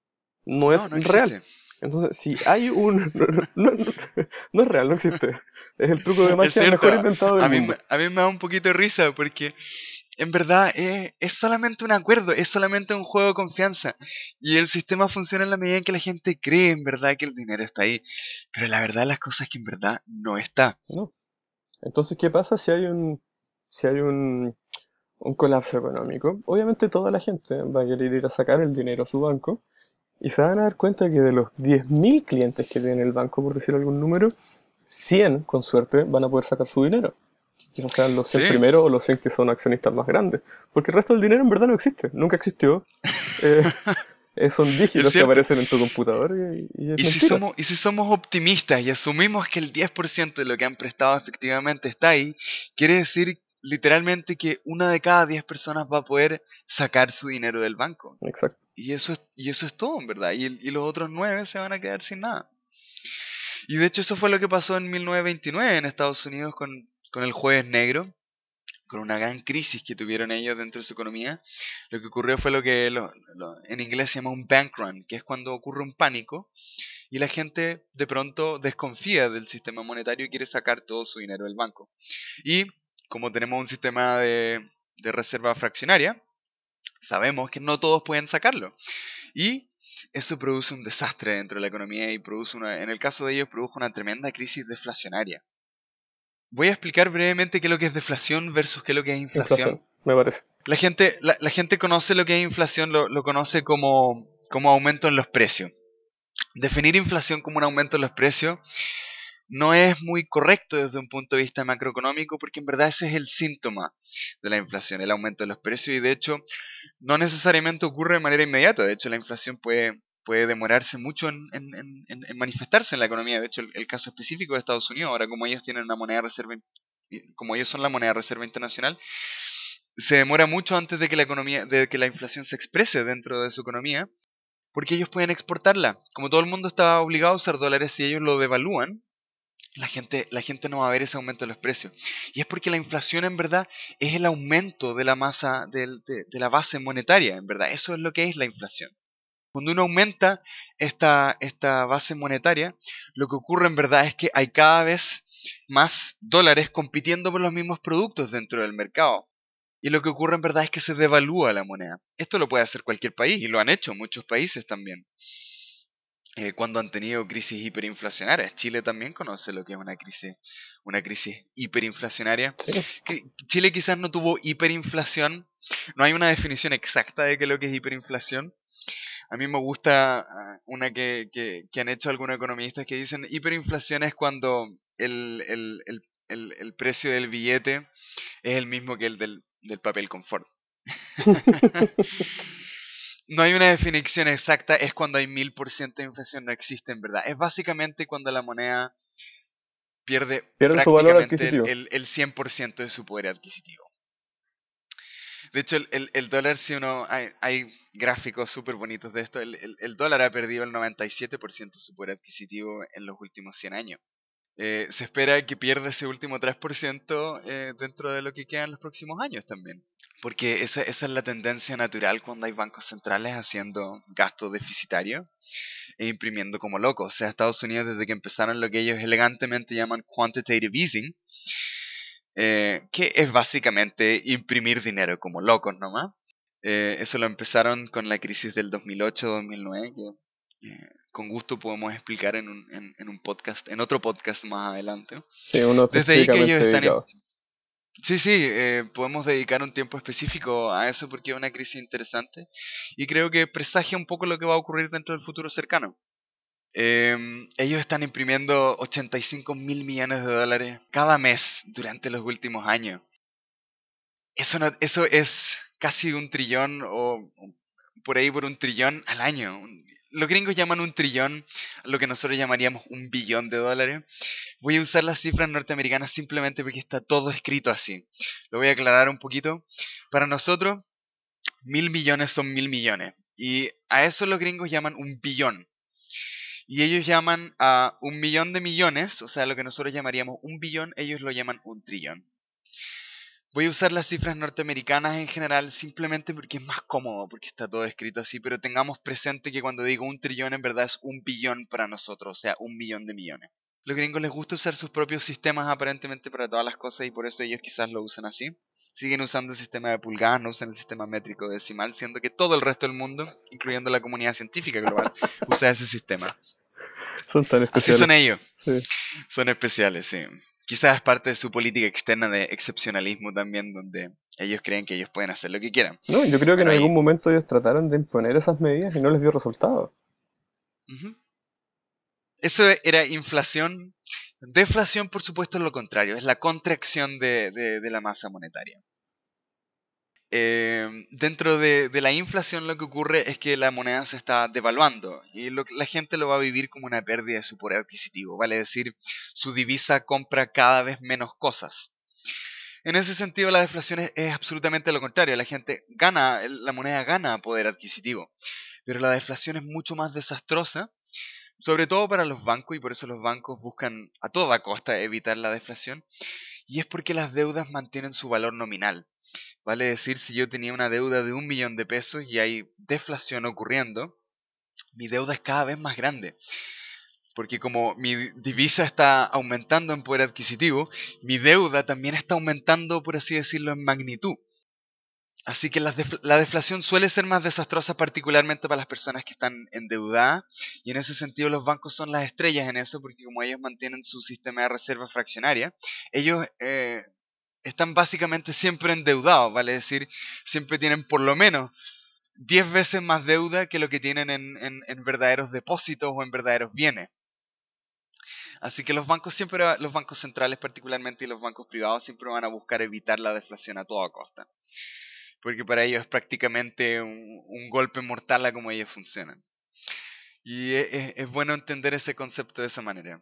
no No, es no real. existe. Entonces, si hay un... No, no- no- no es real, no existe. Es el truco de Es magia cierto, mejor inventado del a mí, me- mundo. a mí me da un poquito de risa porque en verdad es, es solamente un acuerdo, es solamente un juego de confianza. Y el sistema funciona en la medida en que la gente cree en verdad que el dinero está ahí. Pero la verdad las cosas es que en verdad no está. No. Entonces, ¿qué pasa si hay un, si hay un, un colapso económico? Obviamente toda la gente va a querer ir a sacar el dinero a su banco y se van a dar cuenta que de los diez mil clientes que tiene el banco, por decir algún número, cien con suerte van a poder sacar su dinero. Quizás sean los cien Sí, primeros o los cien que son accionistas más grandes. Porque el resto del dinero en verdad no existe, nunca existió. Eh, eh, son es dígitos que cierto. aparecen en tu computador y, y es Y si mentira. somos, y si somos optimistas y asumimos que el diez por ciento de lo que han prestado efectivamente está ahí, quiere decir literalmente que una de cada diez personas va a poder sacar su dinero del banco. Exacto. Y eso es, y eso es todo, en verdad. Y, y los otros nueve se van a quedar sin nada. Y de hecho eso fue lo que pasó en mil novecientos veintinueve en Estados Unidos con, con el Jueves Negro, con una gran crisis que tuvieron ellos dentro de su economía. Lo que ocurrió fue lo que lo- lo- en inglés se llama un bank run, que es cuando ocurre un pánico y la gente de pronto desconfía del sistema monetario y quiere sacar todo su dinero del banco. Y como tenemos un sistema de, de reserva fraccionaria, sabemos que no todos pueden sacarlo. Y eso produce un desastre dentro de la economía y produce una, en el caso de ellos, produjo una tremenda crisis deflacionaria. Voy a explicar brevemente qué es lo que es deflación versus qué es lo que es Inflación, inflación. me parece. La gente, la, la gente conoce lo que es inflación, lo, lo conoce como, como aumento en los precios. Definir inflación como un aumento en los precios no es muy correcto desde un punto de vista macroeconómico porque en verdad ese es el síntoma de la inflación, el aumento de los precios, y de hecho no necesariamente ocurre de manera inmediata. De hecho, la inflación puede, puede demorarse mucho en, en- en- en manifestarse en la economía. De hecho, el, el caso específico de Estados Unidos, ahora como ellos tienen una moneda de reserva, in- como ellos son la moneda de reserva internacional, se demora mucho antes de que la economía, de que la inflación se exprese dentro de su economía, porque ellos pueden exportarla. Como todo el mundo está obligado a usar dólares, si ellos lo devalúan, la gente, la gente no va a ver ese aumento de los precios. Y es porque la inflación en verdad es el aumento de la masa, del- de, de la base monetaria, en verdad. Eso es lo que es la inflación. Cuando uno aumenta esta, esta base monetaria, lo que ocurre en verdad es que hay cada vez más dólares compitiendo por los mismos productos dentro del mercado. Y lo que ocurre en verdad es que se devalúa la moneda. Esto lo puede hacer cualquier país y lo han hecho muchos países también. Eh, cuando han tenido crisis hiperinflacionarias. Chile también conoce lo que es una crisis, una crisis hiperinflacionaria. Sí. Que Chile quizás no tuvo hiperinflación, no hay una definición exacta de qué es lo que es hiperinflación. A mí me gusta ah, una que, que- que han hecho algunos economistas que dicen hiperinflación es cuando el, el- el- el- el precio del billete es el mismo que el del, del papel confort. No hay una definición exacta, es cuando hay mil por ciento de inflación, no existe en verdad. Es básicamente cuando la moneda pierde Pierde su valor prácticamente el, adquisitivo. el, el cien por ciento de su poder adquisitivo. De hecho, el, el- el dólar, si uno, hay, hay gráficos súper bonitos de esto, el, el- el dólar ha perdido el noventa y siete por ciento de su poder adquisitivo en los últimos cien años. Eh, se espera que pierda ese último tres por ciento eh, dentro de lo que queda en los próximos años también. porque esa, esa es la tendencia natural cuando hay bancos centrales haciendo gasto deficitario e imprimiendo como locos. O sea, Estados Unidos desde que empezaron lo que ellos elegantemente llaman quantitative easing, eh, que es básicamente imprimir dinero como locos nomás. Eh, eso lo empezaron con la crisis del dos mil ocho-dos mil nueve, que eh, con gusto podemos explicar en un, en, en un podcast, en otro podcast más adelante. Sí, uno Desde ahí que ellos específicamente están... dedicado. Sí, sí, eh, podemos dedicar un tiempo específico a eso porque es una crisis interesante y creo que presagia un poco lo que va a ocurrir dentro del futuro cercano. Em, ellos están imprimiendo ochenta y cinco mil millones de dólares cada mes durante los últimos años. Eso, no- eso es casi un trillón o por ahí por un trillón al año. Los gringos llaman un trillón lo que nosotros llamaríamos un billón de dólares. Voy a usar las cifras norteamericanas simplemente porque está todo escrito así. Lo voy a aclarar un poquito. Para nosotros, mil millones son mil millones. Y a eso los gringos llaman un billón. Y ellos llaman a un millón de millones, o sea, lo que nosotros llamaríamos un billón, ellos lo llaman un trillón. Voy a usar las cifras norteamericanas en general simplemente porque es más cómodo, porque está todo escrito así, pero tengamos presente que cuando digo un trillón en verdad es un billón para nosotros, o sea, un millón de millones. Los gringos les gusta usar sus propios sistemas aparentemente para todas las cosas y por eso ellos quizás lo usan así. Siguen usando el sistema de pulgadas, no usan el sistema métrico decimal, siendo que todo el resto del mundo, incluyendo la comunidad científica global, usa ese sistema. Son tan Así especiales. son ellos. Sí. Son especiales, sí. Quizás es parte de su política externa de excepcionalismo también, donde ellos creen que ellos pueden hacer lo que quieran. No, yo creo que en Bueno, algún ahí... momento ellos trataron de imponer esas medidas y no les dio resultado. Ujú. Eso era inflación. Deflación, por supuesto, es lo contrario. Es la contracción de, de- de la masa monetaria. Eh, dentro de, de la inflación lo que ocurre es que la moneda se está devaluando y lo- la gente lo va a vivir como una pérdida de su poder adquisitivo, vale decir, su divisa compra cada vez menos cosas. En ese sentido, la deflación es, es absolutamente lo contrario. La gente gana, el- la moneda gana poder adquisitivo. Pero la deflación es mucho más desastrosa, sobre todo para los bancos, y por eso los bancos buscan a toda costa evitar la deflación. Y es porque las deudas mantienen su valor nominal. Vale decir, si yo tenía una deuda de un millón de pesos y hay deflación ocurriendo, mi deuda es cada vez más grande. Porque como mi divisa está aumentando en poder adquisitivo, mi deuda también está aumentando, por así decirlo, en magnitud. Así que la, defl- la deflación suele ser más desastrosa particularmente para las personas que están endeudadas y en ese sentido los bancos son las estrellas en eso porque como ellos mantienen su sistema de reserva fraccionaria, ellos eh, están básicamente siempre endeudados, vale decir, siempre tienen por lo menos diez veces más deuda que lo que tienen en, en- en verdaderos depósitos o en verdaderos bienes. Así que los bancos siempre, va- los bancos centrales particularmente y los bancos privados siempre van a buscar evitar la deflación a toda costa. Porque para ellos es prácticamente un, un golpe mortal a cómo ellos funcionan. Y es, es- es bueno entender ese concepto de esa manera.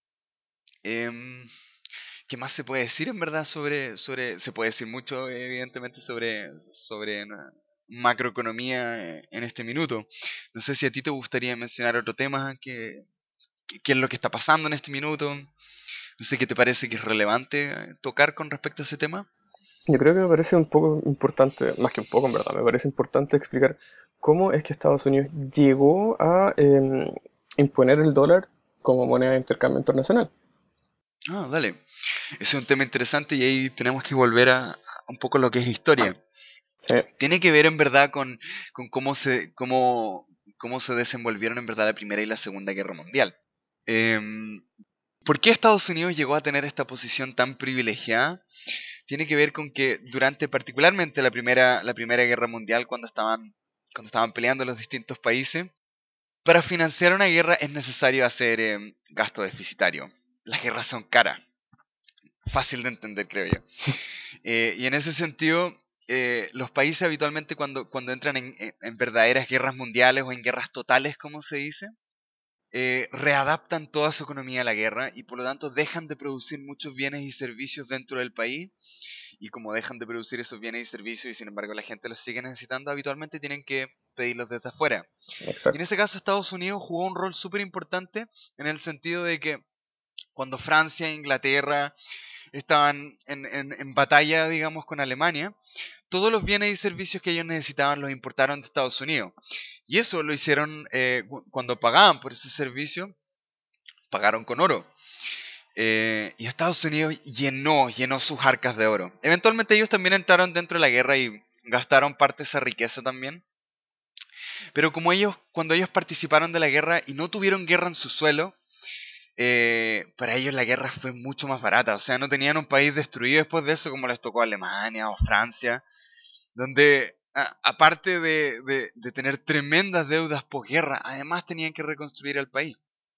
Em, ¿Qué más se puede decir en verdad sobre, sobre, se puede decir mucho evidentemente sobre, sobre na- macroeconomía eh, en este minuto? No sé si a ti te gustaría mencionar otro tema, que, que- qué es lo que está pasando en este minuto. No sé qué te parece que es relevante eh, tocar con respecto a ese tema. Yo creo que me parece un poco importante, más que un poco en verdad, me parece importante explicar cómo es que Estados Unidos llegó a em, imponer el dólar como moneda de intercambio internacional. Ah, dale. Ese es un tema interesante y ahí tenemos que volver a, a un poco lo que es historia. Sí, Tiene que ver en verdad con, con cómo se, cómo, cómo se desenvolvieron en verdad la Primera y la Segunda Guerra Mundial. Em, ¿Por qué Estados Unidos llegó a tener esta posición tan privilegiada? Tiene que ver con que durante particularmente la primera, la primera Guerra Mundial, cuando estaban, cuando estaban peleando los distintos países, para financiar una guerra es necesario hacer em, gasto deficitario. Las guerras son caras, fácil de entender creo yo. Eh, y en ese sentido, eh, los países habitualmente cuando, cuando entran en, en- en verdaderas guerras mundiales o en guerras totales, como se dice, eh, readaptan toda su economía a la guerra y por lo tanto dejan de producir muchos bienes y servicios dentro del país. Y como dejan de producir esos bienes y servicios y sin embargo la gente los sigue necesitando, habitualmente tienen que pedirlos desde afuera. Y en exacto. ese caso Estados Unidos jugó un rol súper importante en el sentido de que cuando Francia e Inglaterra estaban en, en, en batalla, digamos, con Alemania, todos los bienes y servicios que ellos necesitaban los importaron de Estados Unidos. Y eso lo hicieron eh, cu- cuando pagaban por ese servicio, pagaron con oro. Eh, y Estados Unidos llenó, llenó sus arcas de oro. Eventualmente ellos también entraron dentro de la guerra y gastaron parte de esa riqueza también. Pero como ellos, cuando ellos participaron de la guerra y no tuvieron guerra en su suelo, eh, para ellos la guerra fue mucho más barata. O sea, no tenían un país destruido después de eso como les tocó a Alemania o Francia, donde a- aparte de, de- de tener tremendas deudas posguerra, además tenían que reconstruir el país.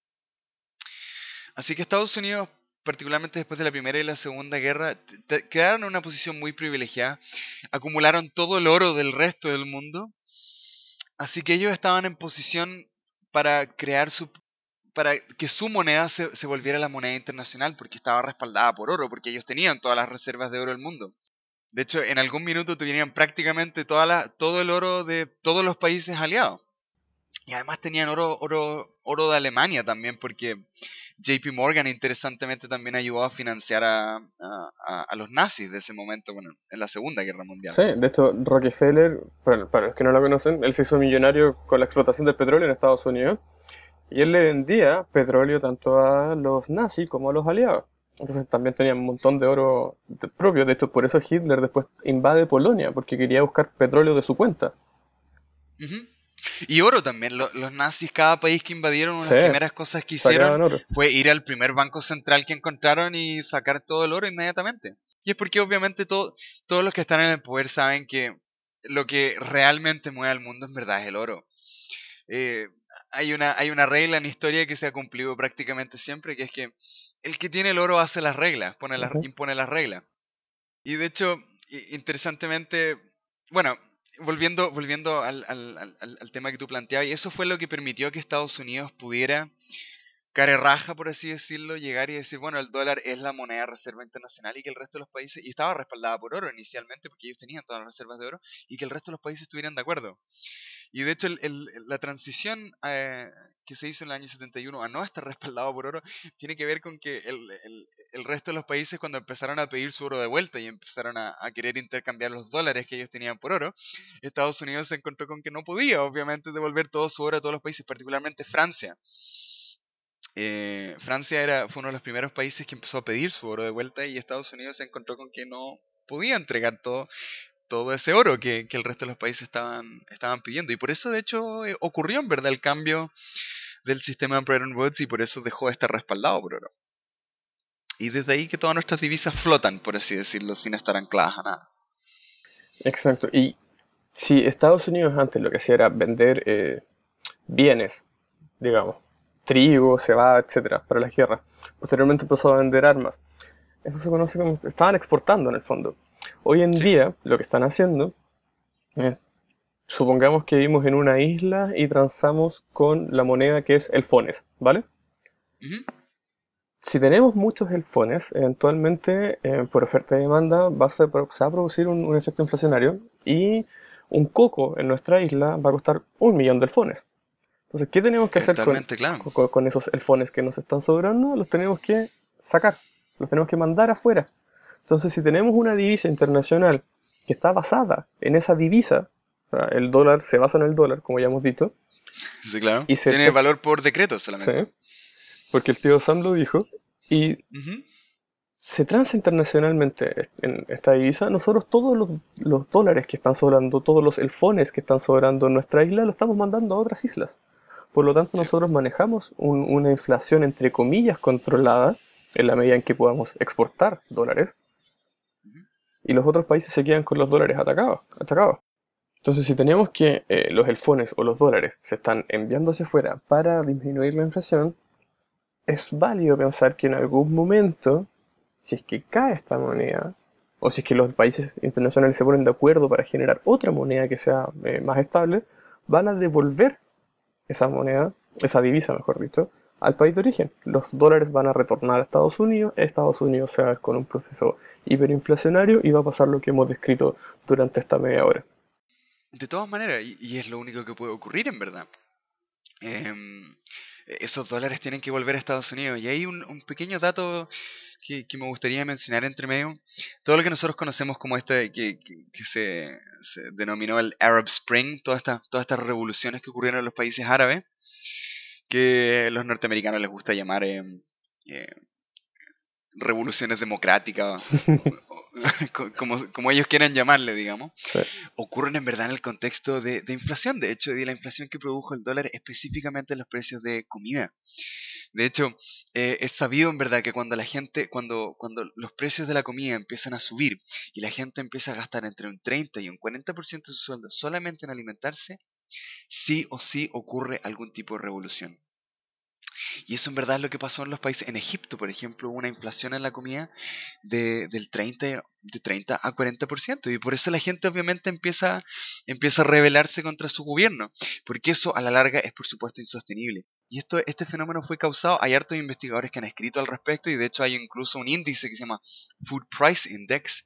Así que Estados Unidos, particularmente después de la Primera y la Segunda Guerra, te- te- quedaron en una posición muy privilegiada, acumularon todo el oro del resto del mundo, así que ellos estaban en posición para crear su para que su moneda se, se volviera la moneda internacional, porque estaba respaldada por oro, porque ellos tenían todas las reservas de oro del mundo. De hecho, en algún minuto tenían prácticamente toda la, todo el oro de todos los países aliados. Y además tenían oro, oro, oro de Alemania también, porque J P Morgan interesantemente también ayudó a financiar a, a- a- a los nazis de ese momento, bueno, en la Segunda Guerra Mundial. Sí, de hecho, Rockefeller, para, para los que no lo conocen, él se hizo millonario con la explotación del petróleo en Estados Unidos y él le vendía petróleo tanto a los nazis como a los aliados. Entonces también tenía un montón de oro de- propio. De hecho, por eso Hitler después invade Polonia, porque quería buscar petróleo de su cuenta. Ujú. Y oro también. Lo- los nazis, cada país que invadieron, una de Sí, las primeras cosas que hicieron sacaban oro. fue ir al primer banco central que encontraron y sacar todo el oro inmediatamente. Y es porque obviamente todo, todos los que están en el poder saben que lo que realmente mueve al mundo en verdad es el oro. Eh, hay una, hay una regla en historia que se ha cumplido prácticamente siempre, que es que el que tiene el oro hace las reglas, pone las, Ujú. impone las reglas. Y de hecho, i- interesantemente, bueno, volviendo, volviendo al, al- al- al- al tema que tú planteabas, y eso fue lo que permitió que Estados Unidos pudiera, care raja, por así decirlo, llegar y decir, bueno, el dólar es la moneda de reserva internacional y que el resto de los países, y estaba respaldada por oro inicialmente, porque ellos tenían todas las reservas de oro, y que el resto de los países estuvieran de acuerdo. Y de hecho, el- el- la transición eh, que se hizo en el año setenta y uno a no estar respaldado por oro tiene que ver con que el, el- el resto de los países, cuando empezaron a pedir su oro de vuelta y empezaron a, a querer intercambiar los dólares que ellos tenían por oro, Estados Unidos se encontró con que no podía, obviamente, devolver todo su oro a todos los países, particularmente Francia. Eh, Francia era, fue uno de los primeros países que empezó a pedir su oro de vuelta y Estados Unidos se encontró con que no podía entregar todo todo ese oro que, que el resto de los países estaban, estaban pidiendo. Y por eso, de hecho, eh, ocurrió en verdad el cambio del sistema de Bretton Woods y por eso dejó de estar respaldado por oro. Y desde ahí que todas nuestras divisas flotan, por así decirlo, sin estar ancladas a nada. Exacto. Y si Estados Unidos antes lo que hacía era vender eh, bienes, digamos, trigo, cebada, etcétera, para las guerras, posteriormente empezó a vender armas. Eso se conoce como... Estaban exportando en el fondo. Hoy en Sí. día lo que están haciendo es, supongamos que vivimos en una isla y transamos con la moneda que es el fones, ¿vale? Ujú. Si tenemos muchos elfones, eventualmente eh, por oferta y demanda va a ser- se va a producir un, un efecto inflacionario y un coco en nuestra isla va a costar un millón de elfones. Entonces, ¿qué tenemos que hacer con, Eventualmente, claro. con, con esos elfones que nos están sobrando? Los tenemos que sacar, los tenemos que mandar afuera. Entonces, si tenemos una divisa internacional que está basada en esa divisa, o sea, el dólar se basa en el dólar, como ya hemos dicho, Sí, claro. y se... Tiene te- valor por decreto sí, solamente. porque el tío Sam lo dijo, y Ujú. se transa internacionalmente en esta divisa, nosotros todos los, los dólares que están sobrando, todos los elfones que están sobrando en nuestra isla, lo estamos mandando a otras islas. Por lo tanto, Sí. nosotros manejamos un- una inflación entre comillas controlada en la medida en que podamos exportar dólares Ujú. y los otros países se quedan con los dólares atacados. atacados. Entonces, si tenemos que eh, los elfones o los dólares se están enviando hacia afuera para disminuir la inflación, es válido pensar que en algún momento, si es que cae esta moneda, o si es que los países internacionales se ponen de acuerdo para generar otra moneda que sea eh, más estable, van a devolver esa moneda, esa divisa mejor dicho, al país de origen. Los dólares van a retornar a Estados Unidos, Estados Unidos se va a ver con un proceso hiperinflacionario y va a pasar lo que hemos descrito durante esta media hora. De todas maneras, y, y es lo único que puede ocurrir en verdad. Em, esos dólares tienen que volver a Estados Unidos. Y hay un, un pequeño dato que, que me gustaría mencionar entre medio. Todo lo que nosotros conocemos como este, que, que, que se, se denominó el Arab Spring, todas estas todas estas revoluciones que ocurrieron en los países árabes, que los norteamericanos les gusta llamar eh, eh, revoluciones democráticas, como, como ellos quieran llamarle, digamos, Sí. ocurren en verdad en el contexto de, de inflación, de hecho, de la inflación que produjo el dólar específicamente en los precios de comida. De hecho, eh, es sabido en verdad que cuando la gente, cuando, cuando los precios de la comida empiezan a subir y la gente empieza a gastar entre un treinta y un cuarenta por ciento de su sueldo solamente en alimentarse, sí o sí ocurre algún tipo de revolución. Y eso en verdad es lo que pasó en los países. En Egipto, por ejemplo, hubo una inflación en la comida de, del treinta, de treinta a cuarenta por ciento. Y por eso la gente obviamente empieza, empieza a rebelarse contra su gobierno. Porque eso a la larga es por supuesto insostenible. Y esto, este fenómeno fue causado, hay hartos investigadores que han escrito al respecto y de hecho hay incluso un índice que se llama Food Price Index,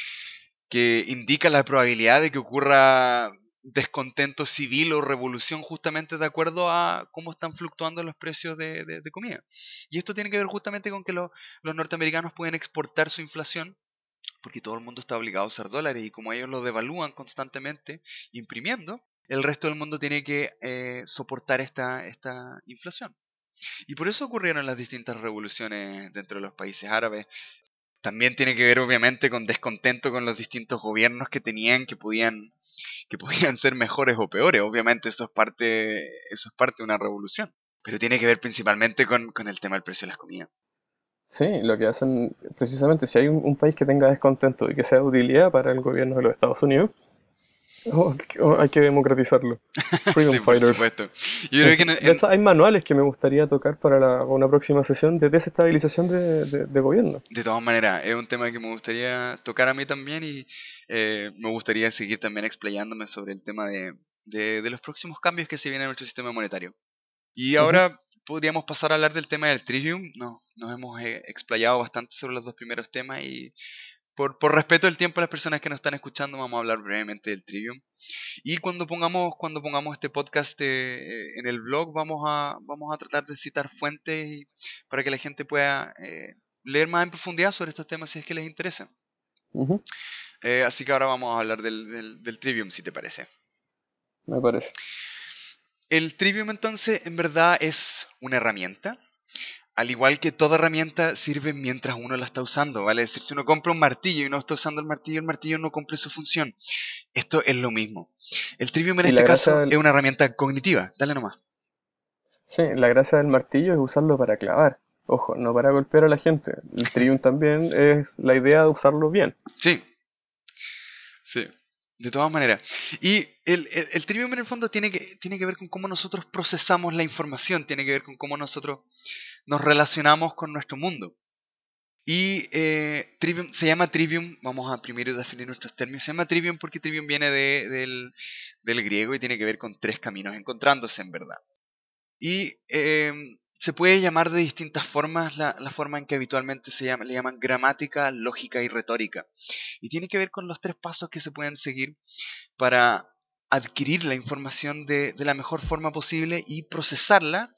que indica la probabilidad de que ocurra descontento civil o revolución justamente de acuerdo a cómo están fluctuando los precios de, de- de comida. Y esto tiene que ver justamente con que lo- los norteamericanos pueden exportar su inflación porque todo el mundo está obligado a usar dólares y como ellos lo devalúan constantemente imprimiendo, el resto del mundo tiene que eh, soportar esta, esta inflación. Y por eso ocurrieron las distintas revoluciones dentro de los países árabes. También tiene que ver obviamente con descontento con los distintos gobiernos que tenían que podían que podían ser mejores o peores. Obviamente eso es parte eso es parte de una revolución, pero tiene que ver principalmente con, con el tema del precio de las comidas. Sí, lo que hacen precisamente, si hay un, un país que tenga descontento y que sea de utilidad para el gobierno de los Estados Unidos, oh, oh, hay que democratizarlo. Freedom Sí, por Fighters. supuesto. Yo creo que Es- en, De en- hecho, hay manuales que me gustaría tocar para la- una próxima sesión de desestabilización de, de- de gobierno. de todas maneras es un tema que me gustaría tocar a mí también y eh, me gustaría seguir también explayándome sobre el tema de, de, de los próximos cambios que se vienen en nuestro sistema monetario. Y Ujú. ahora podríamos pasar a hablar del tema del Trivium. No, nos hemos eh, explayado bastante sobre los dos primeros temas y por, por respeto del tiempo de las personas que nos están escuchando vamos a hablar brevemente del Trivium. Y cuando pongamos, cuando pongamos este podcast eh, eh, en el blog vamos a, vamos a tratar de citar fuentes y- para que la gente pueda eh, leer más en profundidad sobre estos temas si es que les interesa. Ujú, Eh, así que ahora vamos a hablar del, del, del Trivium si te parece. me parece. El Trivium entonces en verdad es una herramienta. Al igual que toda herramienta sirve mientras uno la está usando, ¿vale? Es decir, si uno compra un martillo y no está usando el martillo, el martillo no cumple su función. Esto es lo mismo. El Trivium en Y la este gracia caso del, es una herramienta cognitiva. Dale nomás. sí, la gracia del martillo es usarlo para clavar. Ojo, no para golpear a la gente. El Triumph también es la idea de usarlo bien. Sí, sí. De todas maneras. Y el, el, el Trivium en el fondo tiene que, tiene que ver con cómo nosotros procesamos la información, tiene que ver con cómo nosotros nos relacionamos con nuestro mundo. Y eh, Trivium, se llama Trivium, vamos a primero definir nuestros términos, se llama Trivium porque Trivium viene de- del, del griego y tiene que ver con tres caminos encontrándose en verdad. Y eh, se puede llamar de distintas formas la, la forma en que habitualmente se llama, le llaman gramática, lógica y retórica. Y tiene que ver con los tres pasos que se pueden seguir para adquirir la información de, de la mejor forma posible y procesarla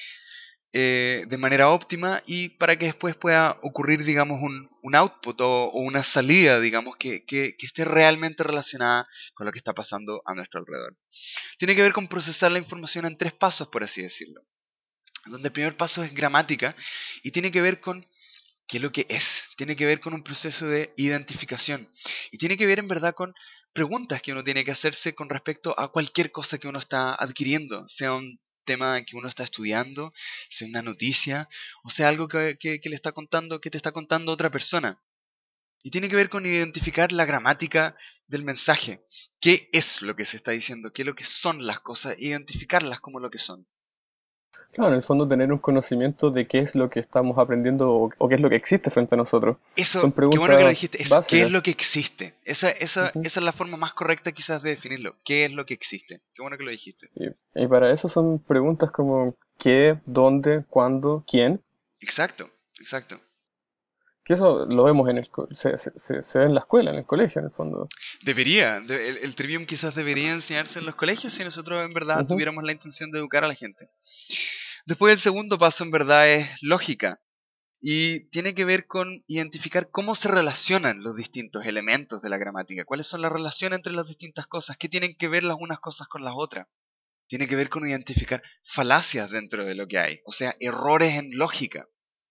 eh, de manera óptima y para que después pueda ocurrir, digamos, un, un output o, o una salida, digamos, que, que, que esté realmente relacionada con lo que está pasando a nuestro alrededor. Tiene que ver con procesar la información en tres pasos, por así decirlo. Donde el primer paso es gramática y tiene que ver con qué es lo que es. Tiene que ver con un proceso de identificación. Y tiene que ver en verdad con preguntas que uno tiene que hacerse con respecto a cualquier cosa que uno está adquiriendo, sea un tema que uno está estudiando, sea una noticia, o sea algo que, que- que le está contando, que te está contando otra persona. Y tiene que ver con identificar la gramática del mensaje. ¿Qué es lo que se está diciendo? ¿Qué es lo que son las cosas? Identificarlas como lo que son. Claro, en el fondo tener un conocimiento de qué es lo que estamos aprendiendo o, o qué es lo que existe frente a nosotros. Son Eso, qué bueno que lo preguntas dijiste, eso, ¿qué es básicas. lo que existe? Esa, esa, Ujú. esa es la forma más correcta quizás de definirlo. ¿Qué es lo que existe? Qué bueno que lo dijiste. Y, y para eso son preguntas como qué, dónde, cuándo, quién. Exacto, exacto. Que eso lo vemos en el, co- se, se, se- se ve en la escuela, en el colegio, en el fondo. Debería, de- el, el Trivium quizás debería enseñarse en los colegios si nosotros en verdad Ujú. tuviéramos la intención de educar a la gente. Después el segundo paso en verdad es lógica. Y tiene que ver con identificar cómo se relacionan los distintos elementos de la gramática, cuáles son las relaciones entre las distintas cosas, qué tienen que ver las unas cosas con las otras. Tiene que ver con identificar falacias dentro de lo que hay, o sea, errores en lógica.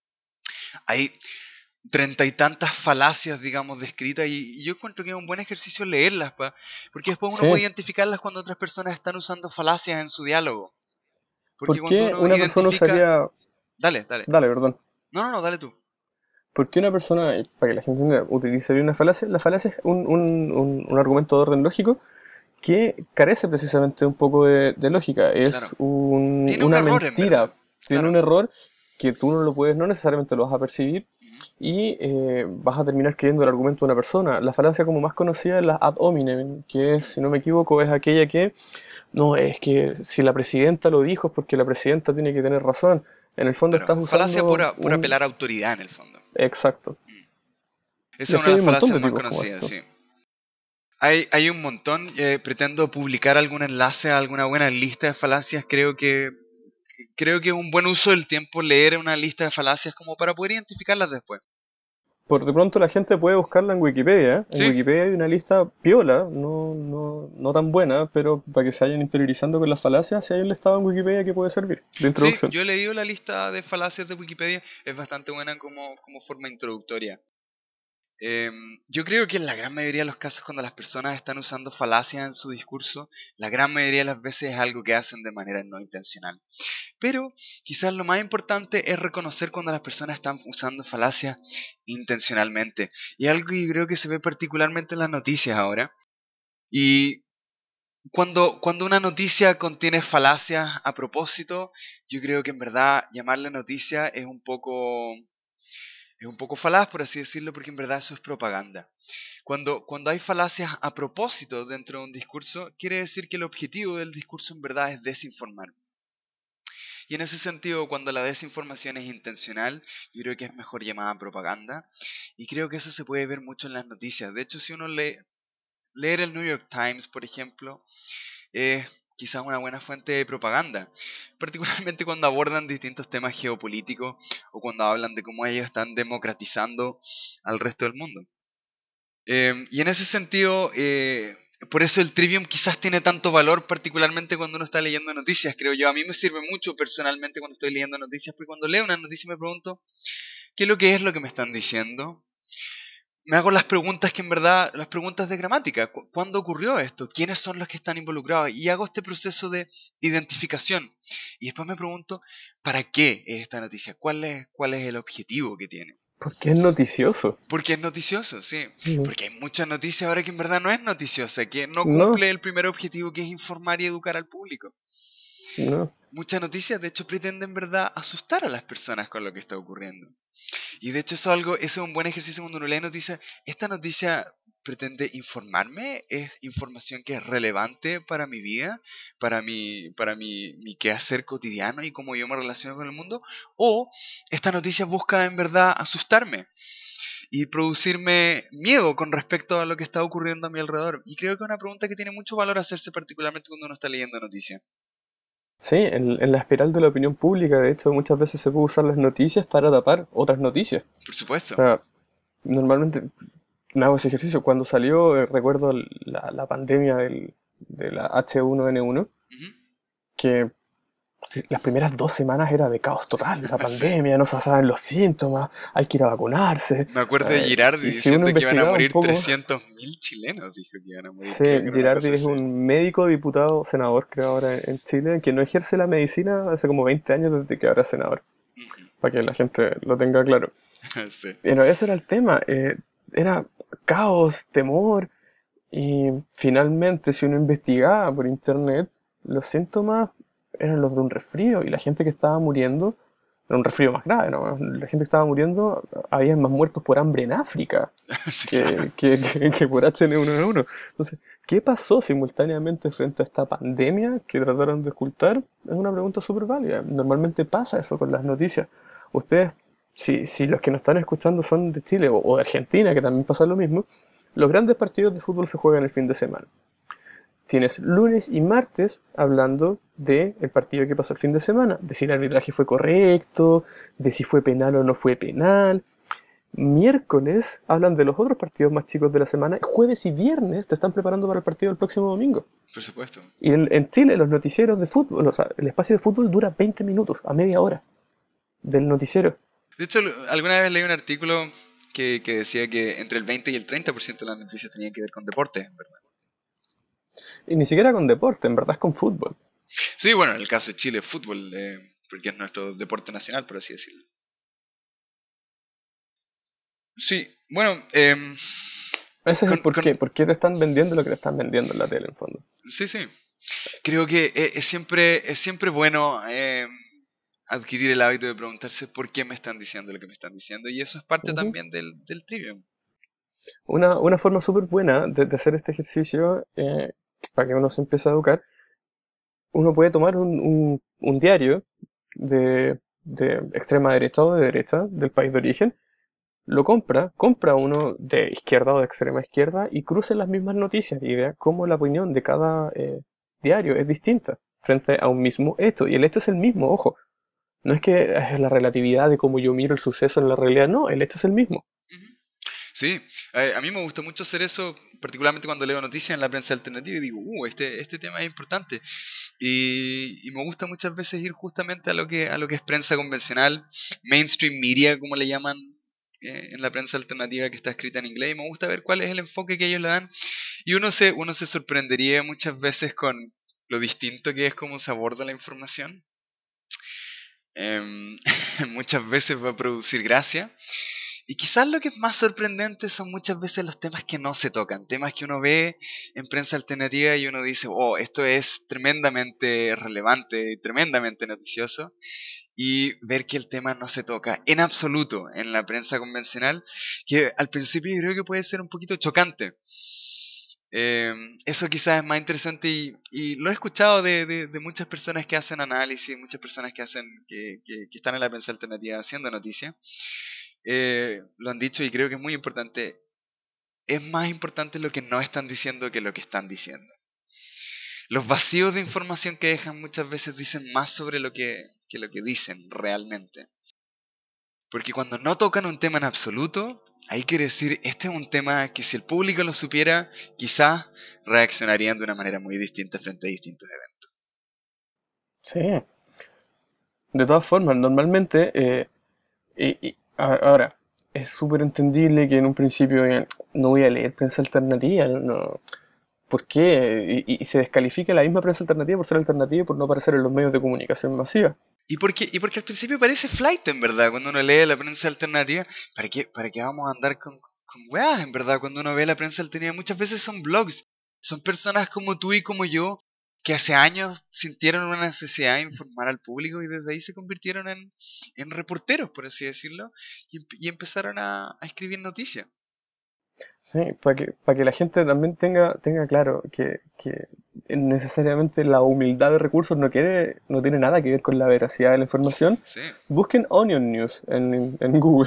Hay treinta y tantas falacias, digamos, descritas y yo encuentro que es un buen ejercicio leerlas, pa, porque después uno puede Sí, identificarlas cuando otras personas están usando falacias en su diálogo. Porque ¿por cuando qué uno una persona identifica... usaría... Dale, dale. Dale, perdón. No, no, no, dale tú. ¿Por qué una persona, y para que la gente entienda, utilizaría una falacia? La falacia es un, un- un- un argumento de orden lógico que carece precisamente un poco de, de lógica. Es Claro. un- Tiene un una error en verdad. mentira. Tiene un Claro. error que tú no lo puedes, no necesariamente lo vas a percibir Ujú. y eh, vas a terminar creyendo el argumento de una persona. La falacia como más conocida es la ad hominem, que es, Mm. si no me equivoco, es aquella que, no, es que si la presidenta lo dijo es porque la presidenta tiene que tener razón. En el fondo Claro. estás Falacia por, usando a- por un... apelar a autoridad en el fondo. Exacto. Mm. Esa Y es una así de hay las un montón falacias de más tipos como conocidas, esto. sí. Hay, hay un montón. Eh, pretendo publicar algún enlace a alguna buena lista de falacias. Creo que creo que es un buen uso del tiempo leer una lista de falacias como para poder identificarlas después. Por de pronto la gente puede buscarla en Wikipedia, ¿eh? En Sí, Wikipedia hay una lista piola, no, no, no tan buena, pero para que se vayan interiorizando con las falacias, si hay un listado en Wikipedia que puede servir, de sí, introducción. yo he leído la lista de falacias de Wikipedia. Es bastante buena como, como forma introductoria. Em, yo creo que en la gran mayoría de los casos cuando las personas están usando falacias en su discurso, la gran mayoría de las veces es algo que hacen de manera no intencional. Pero quizás lo más importante es reconocer cuando las personas están usando falacias intencionalmente. Y algo que yo creo que se ve particularmente en las noticias ahora. Y cuando, cuando una noticia contiene falacias a propósito, yo creo que en verdad llamarle noticia es un poco, es un poco falaz, por así decirlo, porque en verdad eso es propaganda. Cuando, cuando hay falacias a propósito dentro de un discurso, quiere decir que el objetivo del discurso en verdad es desinformar. Y en ese sentido, cuando la desinformación es intencional, yo creo que es mejor llamada propaganda. Y creo que eso se puede ver mucho en las noticias. De hecho, si uno lee, leer el New York Times, por ejemplo, es quizás una buena fuente de propaganda. Particularmente cuando abordan distintos temas geopolíticos o cuando hablan de cómo ellos están democratizando al resto del mundo. Eh, y en ese sentido, eh, por eso el Trivium quizás tiene tanto valor, particularmente cuando uno está leyendo noticias, creo yo. A mí me sirve mucho personalmente cuando estoy leyendo noticias, porque cuando leo una noticia me pregunto, ¿qué es lo que es lo que me están diciendo? Me hago las preguntas que en verdad, las preguntas de gramática. ¿Cu- ¿Cuándo ocurrió esto? ¿Quiénes son los que están involucrados? Y hago este proceso de identificación. Y después me pregunto, ¿para qué es esta noticia? ¿Cuál es, cuál es el objetivo que tiene? Porque es noticioso. Porque es noticioso, sí. Mm, Porque hay muchas noticias ahora que en verdad no es noticiosa, que no no, cumple el primer objetivo que es informar y educar al público. no. Muchas noticias de hecho pretenden en verdad asustar a las personas con lo que está ocurriendo. Y de hecho eso es algo, eso es un buen ejercicio cuando uno lee noticias. Esta noticia pretende informarme, es información que es relevante para mi vida, para mi, para mi, mi quehacer cotidiano y cómo yo me relaciono con el mundo, o esta noticia busca en verdad asustarme y producirme miedo con respecto a lo que está ocurriendo a mi alrededor. Y creo que es una pregunta que tiene mucho valor hacerse, particularmente cuando uno está leyendo noticias. Sí, en, en la espiral de la opinión pública, de hecho, muchas veces se puede usar las noticias para tapar otras noticias. Por O supuesto. sea, normalmente me hago ese ejercicio. Cuando salió, eh, recuerdo la, la pandemia del- de la H uno N uno, Ujú. que sí, las primeras dos semanas era de caos total, la Sí. pandemia, no se saben los síntomas, hay que ir a vacunarse. Me acuerdo de eh, Girardi y si uno diciendo que iban a investigaba un morir poco, trescientos mil chilenos. Dijo que iban a morir, sí, creo que era una Girardi cosa es así. un médico, diputado, senador, creo ahora en en Chile, que no ejerce la medicina hace como veinte años desde que ahora es senador, Ujú. para que la gente lo tenga claro. Sí. Pero ese era el tema, eh, era caos, temor, y finalmente si uno investigaba por internet, los síntomas eran los de un resfrío, y la gente que estaba muriendo era un resfrío más grave, ¿no? La gente que estaba muriendo, había más muertos por hambre en África Sí, claro. que, que, que, que por H N uno N uno. Entonces, ¿qué pasó simultáneamente frente a esta pandemia que trataron de ocultar? Es una pregunta súper válida. Normalmente pasa eso con las noticias. Ustedes, si, si los que nos están escuchando son de Chile o, o de Argentina, que también pasa lo mismo, los grandes partidos de fútbol se juegan el fin de semana. tienes lunes y martes hablando del partido que pasó el fin de semana, de si el arbitraje fue correcto, de si fue penal o no fue penal. Miércoles hablan de los otros partidos más chicos de la semana. Jueves y viernes te están preparando para el partido del próximo domingo. Por supuesto. Y en, en Chile los noticieros de fútbol, o sea, el espacio de fútbol dura veinte minutos, a media hora del noticiero. De hecho, lo- alguna vez leí un artículo que, que decía que entre el veinte y el treinta por ciento de las noticias tenían que ver con deporte, ¿verdad? Y ni siquiera con deporte, en verdad es con fútbol. Sí, bueno, en el caso de Chile, fútbol, eh, porque es nuestro deporte nacional, por así decirlo. Sí, bueno, em, Ese es el con, con- porqué. ¿Por qué te están vendiendo lo que te están vendiendo en la tele, en fondo? sí, sí. Creo que e- es siempre, es siempre bueno em, adquirir el hábito de preguntarse por qué me están diciendo lo que me están diciendo. Y eso es parte Ujú. también del, del trivium. Una, una forma súper buena de, de hacer este ejercicio, eh, para que uno se empiece a educar, uno puede tomar un, un- un diario de, de extrema derecha o de derecha del país de origen, lo compra, compra uno de izquierda o de extrema izquierda y cruce las mismas noticias y vea cómo la opinión de cada eh, diario es distinta frente a un mismo hecho. Y el hecho es el mismo, ojo. No es que es la relatividad de cómo yo miro el suceso en la realidad, no, el hecho es el mismo. Ujú. Sí, eh, a mí me gusta mucho hacer eso, particularmente cuando leo noticias en la prensa alternativa y digo, uh, este, este tema es importante. Y, y me gusta muchas veces ir justamente a lo que, a lo que es prensa convencional, mainstream media, como le llaman eh, en la prensa alternativa que está escrita en inglés, y me gusta ver cuál es el enfoque que ellos le dan. Y uno se, uno se sorprendería muchas veces con lo distinto que es cómo se aborda la información. Em, muchas veces va a producir gracia. Y quizás lo que es más sorprendente son muchas veces los temas que no se tocan, temas que uno ve en prensa alternativa y uno dice, oh, esto es tremendamente relevante, tremendamente noticioso, y ver que el tema no se toca en absoluto en la prensa convencional, que al principio yo creo que puede ser un poquito chocante. Eh, eso quizás es más interesante y, y lo he escuchado de, de- de muchas personas que hacen análisis, muchas personas que hacen que, que- que están en la prensa alternativa haciendo noticias. Eh, lo han dicho y creo que es muy importante. Es más importante lo que no están diciendo que lo que están diciendo. Los vacíos de información que dejan muchas veces dicen más sobre lo que, que lo que dicen realmente. Porque cuando no tocan un tema en absoluto, ahí quiere decir, este es un tema que si el público lo supiera, quizás reaccionarían de una manera muy distinta frente a distintos eventos. Sí. De todas formas, normalmente, eh, y- y- a- ahora, es súper entendible que en un principio eh, no voy a leer prensa alternativa, no, no. ¿Por qué? Y, y se descalifica la misma prensa alternativa por ser alternativa y por no aparecer en los medios de comunicación masiva. Y porque, y porque al principio parece flight, en verdad, cuando uno lee la prensa alternativa, ¿para qué, para qué vamos a andar con, con weas, en verdad, cuando uno ve la prensa alternativa? Muchas veces son blogs, son personas como tú y como yo, que hace años sintieron una necesidad de informar al público y desde ahí se convirtieron en, en reporteros, por así decirlo, y, empe- y empezaron a, a escribir noticias. Sí, para que, para que la gente también tenga, tenga claro que, que necesariamente la humildad de recursos no quiere, no tiene nada que ver con la veracidad de la información. Sí. Busquen Onion News en, en Google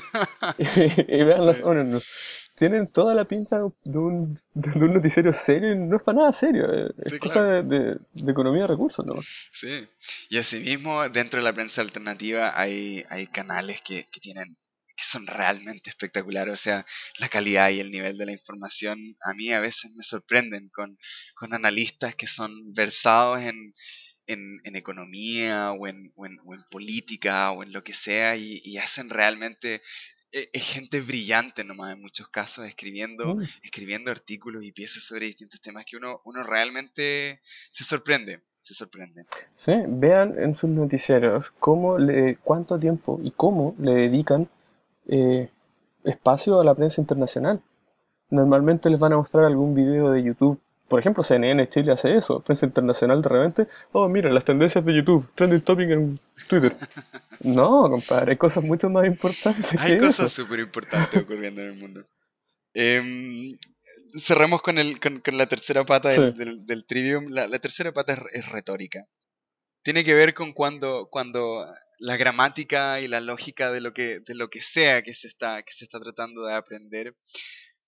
y, vean las Sí. Onion News. Tienen toda la pinta de un, de un noticiero serio y no es para nada serio. eh, Es Sí, cosa claro. de, de- de economía de recursos, ¿no? Sí. Y asimismo, dentro de la prensa alternativa hay, hay canales que, que tienen que son realmente espectaculares. O sea, la calidad y el nivel de la información a mí a veces me sorprenden con, con analistas que son versados en, en, en economía o en, o en- o en política o en lo que sea y, y hacen realmente eh, es gente brillante nomás en muchos casos escribiendo Mm. escribiendo artículos y piezas sobre distintos temas que uno uno realmente se sorprende se sorprende. Sí, vean en sus noticieros cómo le, cuánto tiempo y cómo le dedican eh, espacio a la prensa internacional. Normalmente les van a mostrar algún video de YouTube. Por ejemplo, C N N Chile hace eso. Prensa internacional de repente. Oh, mira, las tendencias de YouTube. Trending topic en Twitter. No, compadre, hay cosas mucho más importantes Hay que cosas eso. súper importantes ocurriendo en el mundo. Em, cerramos con, el, con, con la tercera pata Sí. del, del, del trivium. La, la tercera pata es, es retórica. Tiene que ver con cuando, cuando la gramática y la lógica de lo que, de lo que sea que se está, que se está tratando de aprender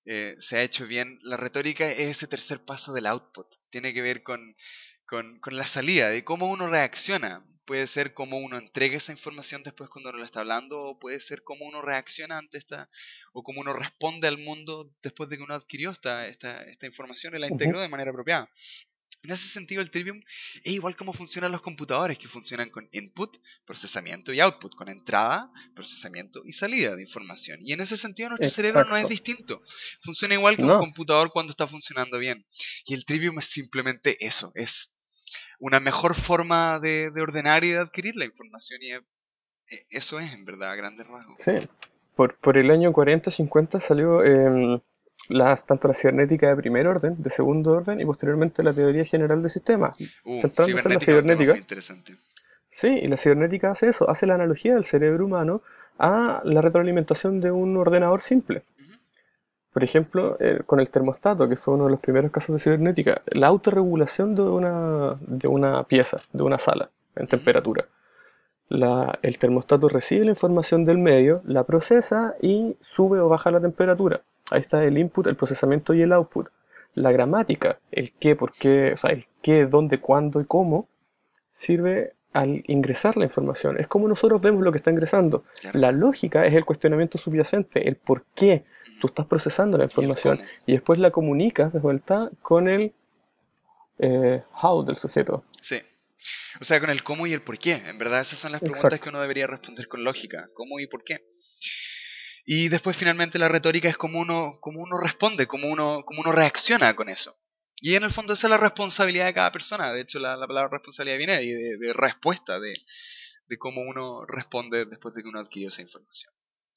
eh, se ha hecho bien. La retórica es ese tercer paso del output. Tiene que ver con, con, con la salida, de cómo uno reacciona. Puede ser cómo uno entrega esa información después cuando uno la está hablando, o puede ser cómo uno reacciona ante esta, o cómo uno responde al mundo después de que uno adquirió esta, esta, esta información y la Ujú. integró de manera apropiada. En ese sentido, el Trivium es igual como funcionan los computadores, que funcionan con input, procesamiento y output, con entrada, procesamiento y salida de información. Y en ese sentido, nuestro cerebro no es Exacto. distinto. Funciona igual que un No, computador cuando está funcionando bien. Y el Trivium es simplemente eso, es una mejor forma de, de ordenar y de adquirir la información. Y eh, eso es, en verdad, a grandes rasgos. sí. Por, por el año cuarenta cincuenta salió em, las, tanto la cibernética de primer orden, de segundo orden y posteriormente la teoría general de sistemas, Uh, centrándose en la cibernética es un tema muy cibernética. interesante. Sí, y la cibernética hace eso, hace la analogía del cerebro humano a la retroalimentación de un ordenador simple. Ujú, Por ejemplo, eh, con el termostato, que fue uno de los primeros casos de cibernética, la autorregulación de una, de una pieza, de una sala, en ujú, temperatura. La- el termostato recibe la información del medio, la procesa y sube o baja la temperatura. Ahí está el input, el procesamiento y el output. La gramática, el qué, por qué, o sea, el qué, dónde, cuándo y cómo, sirve al ingresar la información. Es como nosotros vemos lo que está ingresando. claro. La lógica es el cuestionamiento subyacente, el por qué tú Ujú. estás procesando la Y el información cómo. y después la comunicas de vuelta con el eh, how del sujeto. Sí. O sea, con el cómo y el por qué. En verdad, esas son las preguntas que Exacto. uno debería responder con lógica. ¿Cómo y por qué? Y después, finalmente, la retórica es cómo uno, cómo uno responde, cómo uno, cómo uno reacciona con eso. Y en el fondo esa es la responsabilidad de cada persona. De hecho, la, la palabra responsabilidad viene ahí de, de respuesta, de, de cómo uno responde después de que uno adquirió esa información.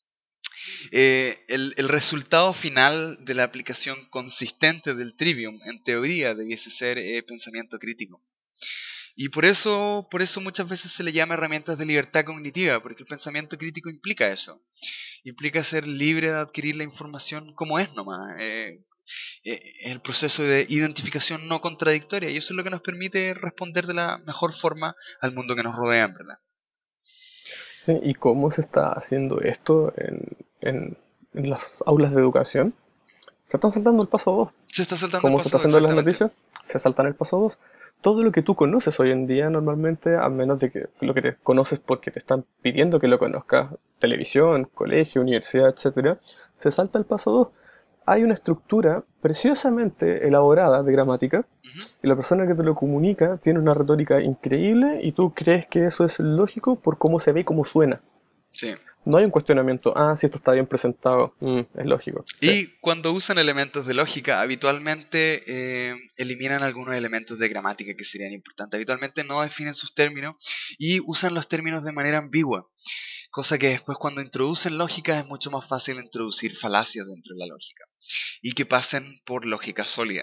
Eh, el, el resultado final de la aplicación consistente del Trivium, en teoría, debiese ser eh, pensamiento crítico. Y por eso, por eso muchas veces se le llama herramientas de libertad cognitiva, porque el pensamiento crítico implica eso. Implica ser libre de adquirir la información como es nomás. Eh, eh, el proceso de identificación no contradictoria, y eso es lo que nos permite responder de la mejor forma al mundo que nos rodea, en verdad. Sí, ¿y cómo se está haciendo esto en, en- en las aulas de educación? Se están saltando el paso dos. Se está saltando el ¿Cómo se está paso, haciendo en las exactamente. noticias? Se saltan el paso dos. Todo lo que tú conoces hoy en día normalmente, a menos de que lo que te conoces porque te están pidiendo que lo conozcas, televisión, colegio, universidad, etcétera, se salta el paso dos. Hay una estructura preciosamente elaborada de gramática Ujú. y la persona que te lo comunica tiene una retórica increíble y tú crees que eso es lógico por cómo se ve y cómo suena. Sí. No hay un cuestionamiento, ah, si esto está bien presentado, mm, es lógico. Sí, Y cuando usan elementos de lógica, habitualmente eh, eliminan algunos elementos de gramática que serían importantes. Habitualmente no definen sus términos y usan los términos de manera ambigua, cosa que después cuando introducen lógica es mucho más fácil introducir falacias dentro de la lógica y que pasen por lógica sólida.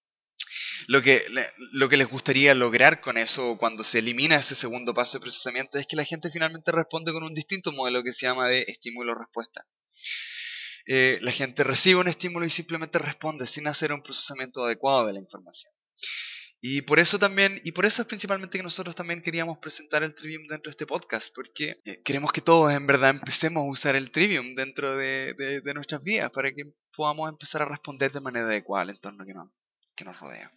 Lo que, le- lo que les gustaría lograr con eso, cuando se elimina ese segundo paso de procesamiento, es que la gente finalmente responde con un distinto modelo que se llama de estímulo-respuesta. Eh, la gente recibe un estímulo y simplemente responde sin hacer un procesamiento adecuado de la información. Y por eso también, y por eso es principalmente que nosotros también queríamos presentar el Trivium dentro de este podcast, porque eh, queremos que todos en verdad empecemos a usar el Trivium dentro de, de- de nuestras vidas para que podamos empezar a responder de manera adecuada al entorno que nos, que nos rodea.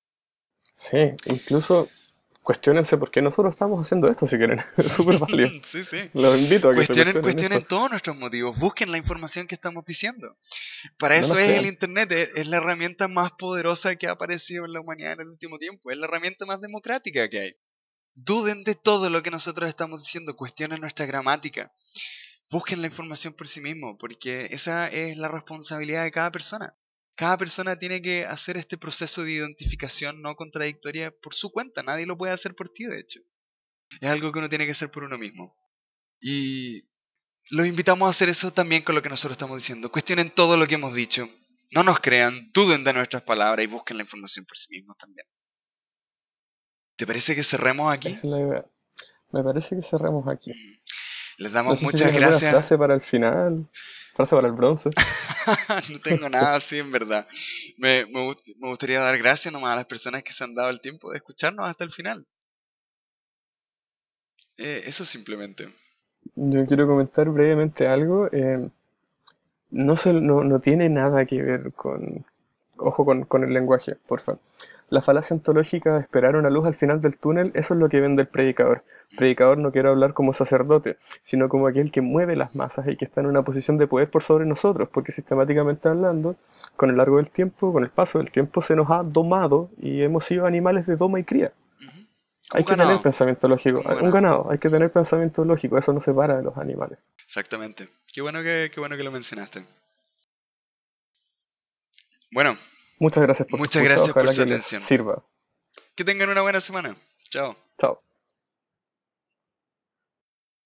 sí, incluso cuestionense por qué nosotros estamos haciendo esto si quieren. Es súper válido. Sí, sí. Los invito a que se Cuestionen, cuestionen cuestionen esto. todos nuestros motivos, busquen la información que estamos diciendo. Para No eso nos es el crean. Internet, es, es la herramienta más poderosa que ha aparecido en la humanidad en el último tiempo, es la herramienta más democrática que hay. Duden de todo lo que nosotros estamos diciendo, cuestionen nuestra gramática, busquen la información por sí mismos, porque esa es la responsabilidad de cada persona. Cada persona tiene que hacer este proceso de identificación no contradictoria por su cuenta, nadie lo puede hacer por ti, de hecho. Es algo que uno tiene que hacer por uno mismo. Y los invitamos a hacer eso también con lo que nosotros estamos diciendo. Cuestionen todo lo que hemos dicho. No nos crean, duden de nuestras palabras y busquen la información por sí mismos también. ¿Te parece que cerremos Esa aquí? es la idea. Me parece que cerramos aquí. Ujú. Les No damos sé si muchas tienes alguna gracias. frase para el final. Frase para el bronce. No tengo nada así en verdad. Me, me gust- me gustaría dar gracias nomás a las personas que se han dado el tiempo de escucharnos hasta el final. Eh, eso simplemente. Yo quiero comentar brevemente algo. eh, no, se- no, no tiene nada que ver con, ojo con, con el lenguaje, porfa. La falacia ontológica de esperar una luz al final del túnel, eso es lo que vende el predicador. Predicador no quiere hablar como sacerdote, sino como aquel que mueve las masas y que está en una posición de poder por sobre nosotros, porque sistemáticamente hablando, con el largo del tiempo, con el paso del tiempo, se nos ha domado y hemos sido animales de doma y cría. Ujú. Hay Como que tener ganado, pensamiento lógico. como Un ganado. ganado, hay que tener pensamiento lógico, eso nos separa de los animales. Exactamente. Qué bueno que, qué bueno que lo mencionaste. Bueno, Muchas gracias por su muchas escucha, gracias por ojalá su que les atención. sirva. Que tengan una buena semana. Chao. Chao.